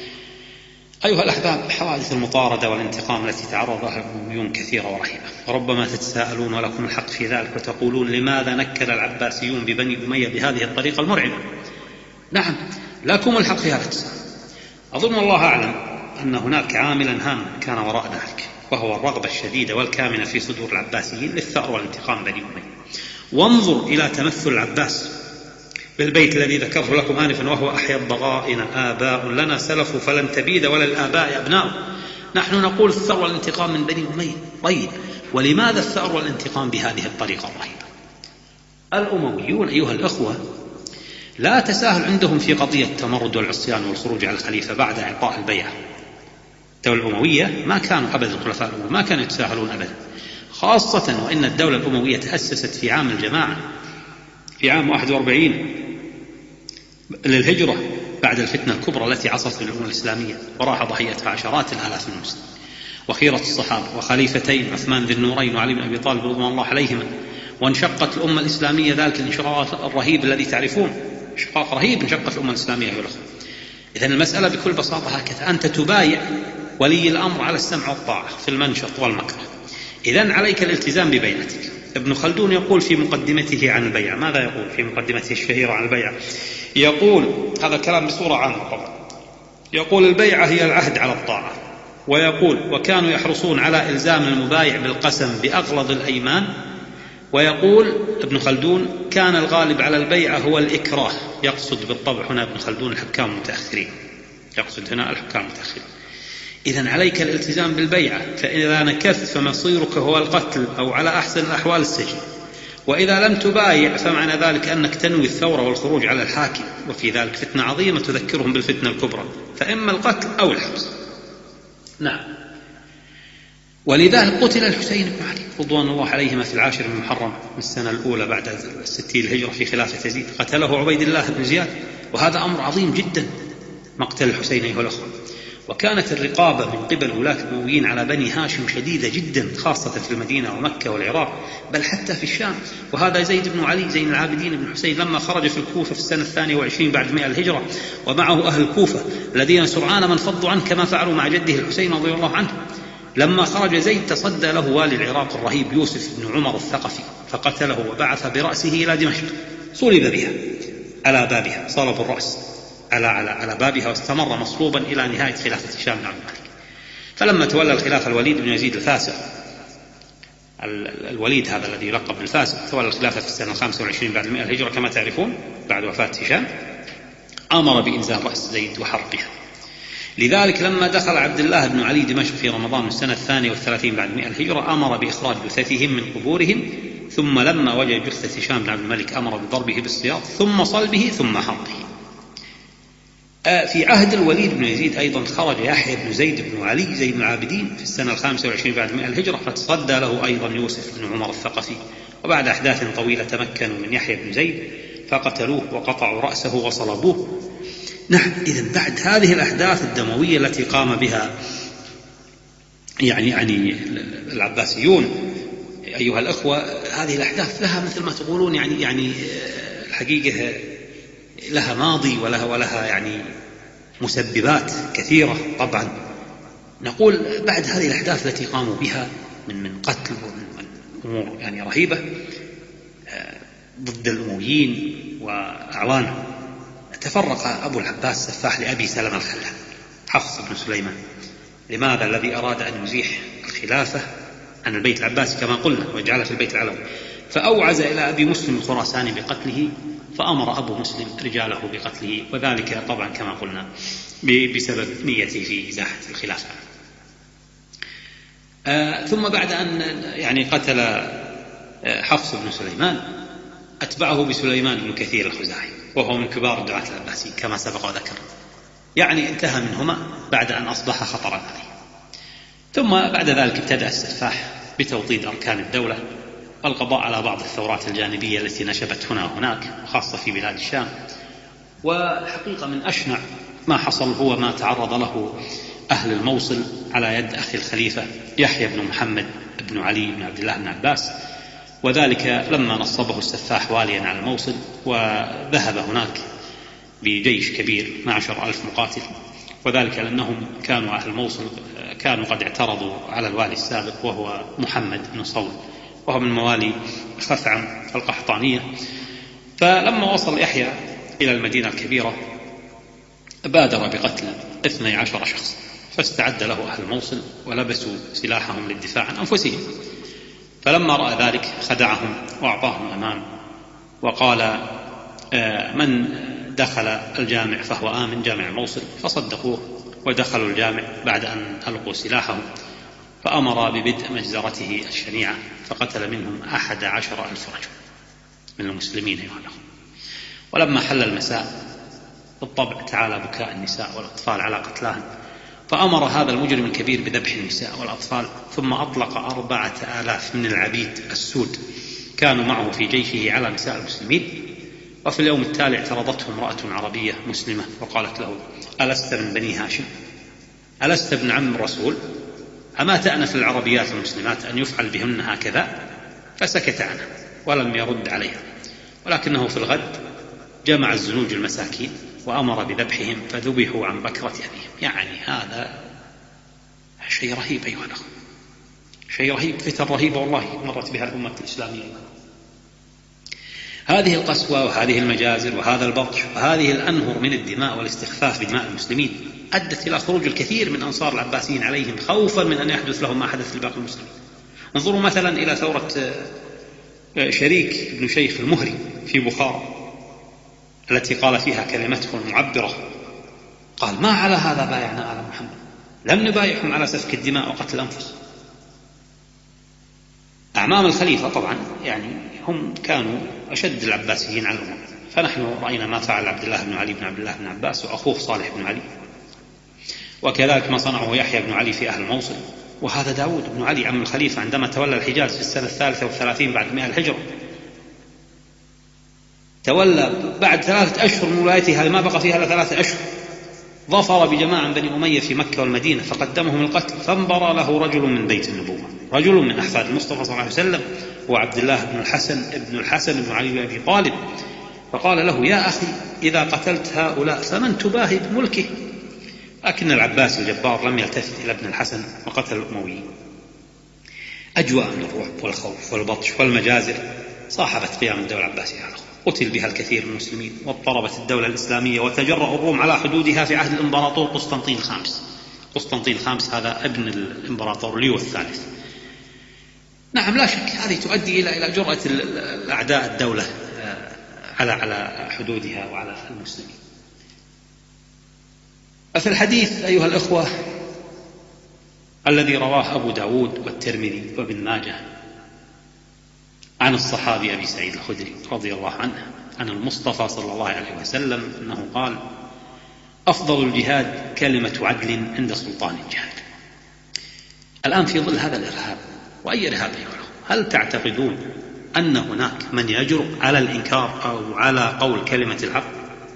أيها الأحباب، حوادث المطاردة والانتقام التي تعرض لها الأمويون كثيرة ورهيبة، وربما تتساءلون ولكم الحق في ذلك وتقولون: لماذا نكل العباسيون ببني أمية بهذه الطريقة المرعبة؟ نعم، لكم الحق في هذا التساؤل. أظن الله أعلم أن هناك عاملا هاما كان وراء ذلك، وهو الرغبة الشديدة والكامنة في صدور العباسيين للثأر والانتقام بني أمية. وانظر إلى تمثل العباس بالبيت الذي ذكره لكم آنفا، وهو: أحيا الضغائن آباء لنا سلف فلن تبيد وللآباء أبناء. نحن نقول الثأر والانتقام من بني أمية. طيب، ولماذا الثأر والانتقام بهذه الطريقة الرهيبة؟ الأمويون أيها الأخوة لا تساهل عندهم في قضية التمرد والعصيان والخروج على الخليفة بعد إعطاء البيعة. الدولة الأموية ما كانوا أبدا، الخلفاء الأمويين ما كانوا يتساهلون أبدا، خاصة وإن الدولة الأموية تأسست في عام الجماعة في عام واحد وأربعين للهجرة بعد الفتنة الكبرى التي عصت في الأمة الإسلامية، وراح ضحيتها عشرات الآلاف من المسلمين، وخيرة الصحابة وخليفتين عثمان ذي النورين وعلي بن أبي طالب رضوان الله عليهما. وانشقت الأمة الإسلامية ذلك الانشقاق الرهيب الذي تعرفون، انشقاق رهيب انشقت الأمة الإسلامية يا الأخوة. إذن المسألة بكل بساطة هكذا: أنت تبايع ولي الأمر على السمع والطاعة في المنشط والمكره، إذن عليك الالتزام ببيعتك. ابن خلدون يقول في مقدمته عن البيع، ماذا يقول في مقدمته الشهيرة عن البيع؟ يقول هذا الكلام بصورة عامة طبعا، يقول: البيعة هي العهد على الطاعة. ويقول: وكانوا يحرصون على إلزام المبايع بالقسم بأغلظ الأيمان. ويقول ابن خلدون: كان الغالب على البيعة هو الإكراه. يقصد بالطبع هنا ابن خلدون الحكام المتأخرين، يقصد هنا الحكام المتأخرين. إذن عليك الالتزام بالبيعة، فإذا نكثت فمصيرك هو القتل أو على أحسن الأحوال السجن، وإذا لم تبايع فمعنى ذلك أنك تنوي الثورة والخروج على الحاكم، وفي ذلك فتنة عظيمة تذكرهم بالفتنة الكبرى، فإما القتل أو الحبس. نعم، ولذلك قتل الحسين بن علي رضوان الله عليهما في العاشر من محرم من السنة الأولى بعد الستين الهجرة في خلافة يزيد، قتله عبيد الله بن زياد، وهذا أمر عظيم جدا مقتل الحسين أيها الأخوة. وكانت الرقابة من قبل ولاة الأمويين على بني هاشم شديدة جدا، خاصة في المدينة ومكة والعراق، بل حتى في الشام. وهذا زيد بن علي زين العابدين بن حسين لما خرج في الكوفة في السنة الثانية والعشرين بعد مئة الهجرة، ومعه أهل الكوفة الذين سرعان من فضوا عنه كما فعلوا مع جده الحسين رضي الله عنه، لما خرج زيد تصدى له والي العراق الرهيب يوسف بن عمر الثقفي فقتله، وبعث برأسه إلى دمشق، صلب بها على بابها، صلب الرأس على على على بابها، واستمر مصلوبا إلى نهاية خلافة هشام بن عبد الملك. فلما تولى الخلافة الوليد بن يزيد الفاسق، الوليد هذا الذي يلقب بالفاسق، تولى الخلافة في السنة الخامسة والعشرين بعد المئة الهجرة كما تعرفون بعد وفاة هشام، أمر بإنزال رأس زيد وحرقها. لذلك لما دخل عبد الله بن علي دمشق في رمضان من السنة الثانية والثلاثين بعد مئة الهجرة أمر بإخراج جثثهم من قبورهم، ثم لما وجد جثة هشام بن عبد الملك أمر بضربه بالسياط ثم صلبه ثم حرقه. في عهد الوليد بن يزيد أيضا خرج يحيى بن زيد بن علي زين العابدين في السنة الخامسة والعشرين بعد مئة الهجرة، فتصدى له أيضا يوسف بن عمر الثقفي، وبعد أحداث طويلة تمكنوا من يحيى بن زيد فقتلوه وقطعوا رأسه وصلبوه. نعم، إذن بعد هذه الأحداث الدموية التي قام بها يعني يعني العباسيون أيها الأخوة، هذه الأحداث لها مثل ما تقولون يعني يعني الحقيقة لها ماضي ولها ولها يعني مسببات كثيرة. طبعا نقول بعد هذه الأحداث التي قاموا بها من من قتل ومن أمور يعني رهيبة ضد الأمويين وأعوانهم، تفرق أبو العباس السفاح لأبي سلمة الخلال حفص بن سليمان. لماذا؟ الذي أراد أن يزيح الخلافة عن البيت العباسي كما قلنا ويجعله في البيت العلوي، فأوعز إلى أبي مسلم الخراساني بقتله، فأمر أبو مسلم رجاله بقتله، وذلك طبعا كما قلنا بسبب نيته في إزاحة الخلافة. آه ثم بعد أن يعني قتل آه حفص بن سليمان أتبعه بسليمان بن كثير الخزاعي، وهو من كبار الدعاة العباسيين كما سبق وذكر، يعني انتهى منهما بعد أن أصبح خطرا عليه. ثم بعد ذلك ابتدأ السفاح بتوطيد أركان الدولة والقضاء على بعض الثورات الجانبية التي نشبت هنا وهناك وخاصة في بلاد الشام. وحقيقة من أشنع ما حصل هو ما تعرض له أهل الموصل على يد أخي الخليفة يحيى بن محمد بن علي بن عبد الله بن عباس، وذلك لما نصبه السفاح واليا على الموصل، وذهب هناك بجيش كبير مع عشر ألف مقاتل، وذلك لأنهم كانوا أهل الموصل كانوا قد اعترضوا على الوالي السابق وهو محمد بن صول، وهو من موالي خثعم القحطانية. فلما وصل يحيى إلى المدينة الكبيرة بادر بقتل اثني عشر شخص، فاستعد له أهل الموصل ولبسوا سلاحهم للدفاع عن أنفسهم. فلما رأى ذلك خدعهم وأعطاهم أمان وقال من دخل الجامع فهو آمن، جامع الموصل، فصدقوه ودخلوا الجامع بعد أن ألقوا سلاحهم، فأمر ببدء مجزرته الشنيعة فقتل منهم أحد عشر ألف رجل من المسلمين أيها الأخوة. ولما حل المساء بالطبع تعالى بكاء النساء والأطفال على قتلاهم، فأمر هذا المجرم الكبير بذبح النساء والأطفال، ثم أطلق أربعة آلاف من العبيد السود كانوا معه في جيشه على نساء المسلمين. وفي اليوم التالي اعترضته امرأة عربية مسلمة وقالت له ألست من بني هاشم؟ ألست ابن عم الرسول؟ أما تأنف العربيات المسلمات أن يفعل بهن هكذا؟ فسكت عنها ولم يرد عليها، ولكنه في الغد جمع الزنوج المساكين وأمر بذبحهم فذبحوا عن بكرة أبيهم. يعني هذا شيء رهيب أيها الأخوة، شيء رهيب، فتن رهيبة والله مرت بها الأمة الإسلامية. هذه القسوة وهذه المجازر وهذا البطش وهذه الأنهر من الدماء والاستخفاف بدماء المسلمين أدت إلى خروج الكثير من أنصار العباسيين عليهم خوفا من أن يحدث لهم ما حدث لباقي المسلمين. انظروا مثلا إلى ثورة شريك بن شيخ المهري في بخارى التي قال فيها كلمته المعبرة، قال ما على هذا بايعنا على محمد، لم نبايعهم على سفك الدماء وقتل الأنفس. أعمام الخليفة طبعا يعني هم كانوا أشد العباسيين على الأمم، فنحن رأينا ما فعل عبد الله بن علي بن عبد الله بن عباس وأخوه صالح بن علي، وكذلك ما صنعه يحيى بن علي في أهل الموصل. وهذا داود بن علي عم الخليفة عندما تولى الحجاز في السنة الثالثة والثلاثين بعد مئة الهجرة، تولى بعد ثلاثة أشهر من ولايته، ما بقى فيها إلا ثلاثة أشهر، ظفر بجماعة من بني أمية في مكة والمدينة فقدمهم القتل، فانبرى له رجل من بيت النبوة، رجل من أحفاد المصطفى صلى الله عليه وسلم، وعبد الله بن الحسن ابن الحسن بن علي بن أبي طالب، فقال له يا أخي إذا قتلت هؤلاء فمن تباهي بملكه؟ لكن العباس الجبار لم يلتفت إلى ابن الحسن وقتل الأمويين. أجواء من الرعب والخوف والبطش والمجازر صاحبت قيام الدولة العباسية على الأخوة، قتل بها الكثير من المسلمين، واضطربت الدولة الإسلامية وتجرأ الروم على حدودها في عهد الإمبراطور قسطنطين الخامس قسطنطين الخامس هذا ابن الإمبراطور ليو الثالث. نعم لا شك هذه تؤدي إلى إلى جرأة الأعداء الدولة على على حدودها وعلى المسلمين. ففي الحديث أيها الأخوة الذي رواه أبو داود والترمذي وابن ماجه عن الصحابي أبي سعيد الخدري رضي الله عنه عن المصطفى صلى الله عليه وسلم أنه قال: أفضل الجهاد كلمة عدل عند سلطان الجهاد. الآن في ظل هذا الإرهاب، وأي إرهاب يقوله، هل تعتقدون أن هناك من يجرؤ على الإنكار أو على قول كلمة الحق؟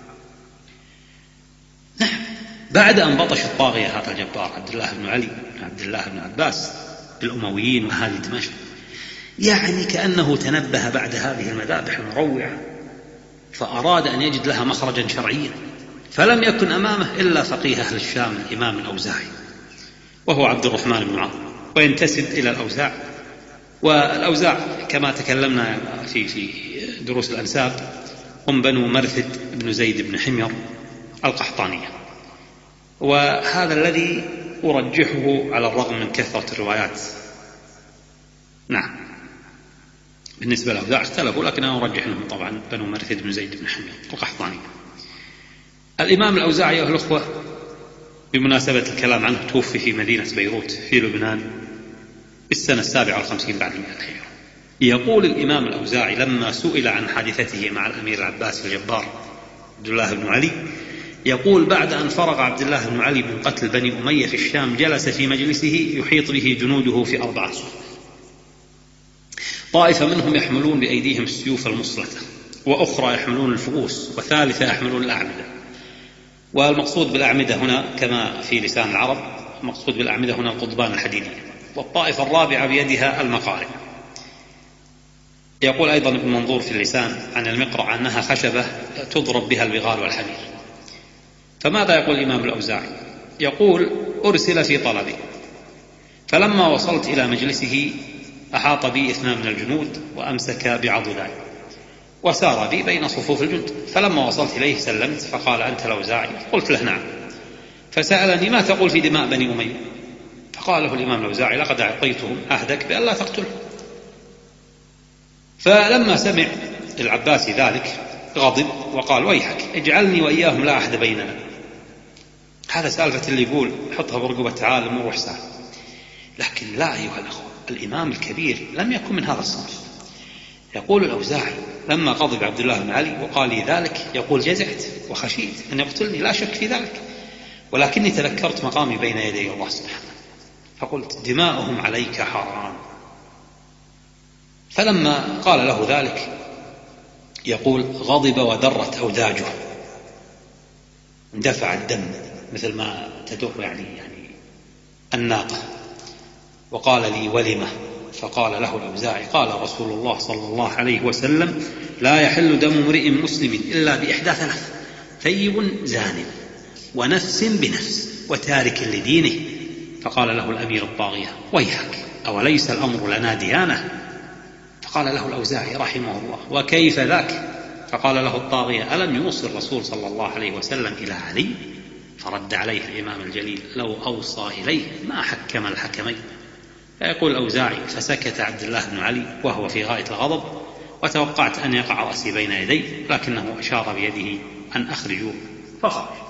نعم، بعد أن بطش الطاغية هذا الجبار عبد الله بن علي بن عبد الله بن عباس بالأمويين وأهالي دمشق، يعني كأنه تنبه بعد هذه المذابح المروعة فأراد أن يجد لها مخرجا شرعيا، فلم يكن أمامه إلا فقيه أهل الشام الإمام الأوزاعي، وهو عبد الرحمن بن عوف، وينتسب إلى الأوزاع. والأوزاع كما تكلمنا في في دروس الأنساب هم بنو مرثد بن زيد بن حمير القحطانية، وهذا الذي أرجحه على الرغم من كثرة الروايات. نعم، بالنسبة للأوزاع اختلفوا، لكن أنا أرجح أنهم طبعا بنو مرثد بن زيد بن حمير القحطانية. الإمام الأوزاعي أيها الأخوة بمناسبة الكلام عنه توفي في مدينة بيروت في لبنان بالسنة السابعة والخمسين بعد المئة الهجرة. يقول الإمام الأوزاعي لما سئل عن حادثته مع الأمير العباسي الجبار عبد الله بن علي، يقول: بعد أن فرغ عبد الله بن علي من قتل بني أمية في الشام جلس في مجلسه يحيط به جنوده في أربعة صفوف، طائفة منهم يحملون بأيديهم السيوف المصلتة، وأخرى يحملون الفؤوس، وثالثة يحملون الأعمدة. والمقصود بالأعمدة هنا كما في لسان العرب، المقصود بالأعمدة هنا القضبان الحديدية، والطائفة الرابعة بيدها المقارع. يقول أيضا ابن منظور في اللسان عن المقرع أنها خشبة تضرب بها البغال والحمير. فماذا يقول الإمام الأوزاعي؟ يقول: أرسل في طلبي، فلما وصلت إلى مجلسه أحاط بي اثنان من الجنود وأمسك بعضداي وسار بي بين صفوف الجند، فلما وصلت إليه سلمت فقال: أنت الأوزاعي؟ قلت له: نعم. فسألني: ما تقول في دماء بني أمية؟ فقال له الإمام الأوزاعي: لقد أعطيتهم عهدك بأن لا تقتله. فلما سمع العباسي ذلك غضب وقال: ويحك، اجعلني وإياهم لا عهد بيننا. هذا سالفة اللي يقول حطها برقبة عالم وروح سالم. لكن لا أيها الأخوة، الإمام الكبير لم يكن من هذا الصنف. يقول الأوزاعي لما غضب عبد الله بن علي وقال لي ذلك، يقول: جزعت وخشيت أن يقتلني، لا شك في ذلك، ولكني تذكرت مقامي بين يدي الله سبحانه، فقلت: دماؤهم عليك حرام. فلما قال له ذلك يقول: غضب ودرت أوداجه، اندفع الدم مثل ما تدور يعني يعني الناقة. وقال لي: ولمه؟ فقال له الأوزاعي: قال رسول الله صلى الله عليه وسلم: لا يحل دم امرئ مسلم إلا بإحدى ثلاث: ثيب زان، ونفس بنفس، وتارك لدينه. فقال له الأمير الطاغية: ويحك، أوليس الأمر لنا ديانة؟ فقال له الأوزاعي رحمه الله: وكيف ذاك؟ فقال له الطاغية: ألم يوصي الرسول صلى الله عليه وسلم إلى علي؟ فرد عليه الإمام الجليل: لو أوصى إليه ما حكم الحكمين. فيقول الأوزاعي: فسكت عبد الله بن علي وهو في غاية الغضب، وتوقعت أن يقع رأسي بين يديه، لكنه أشار بيده أن أخرجوه فخرج.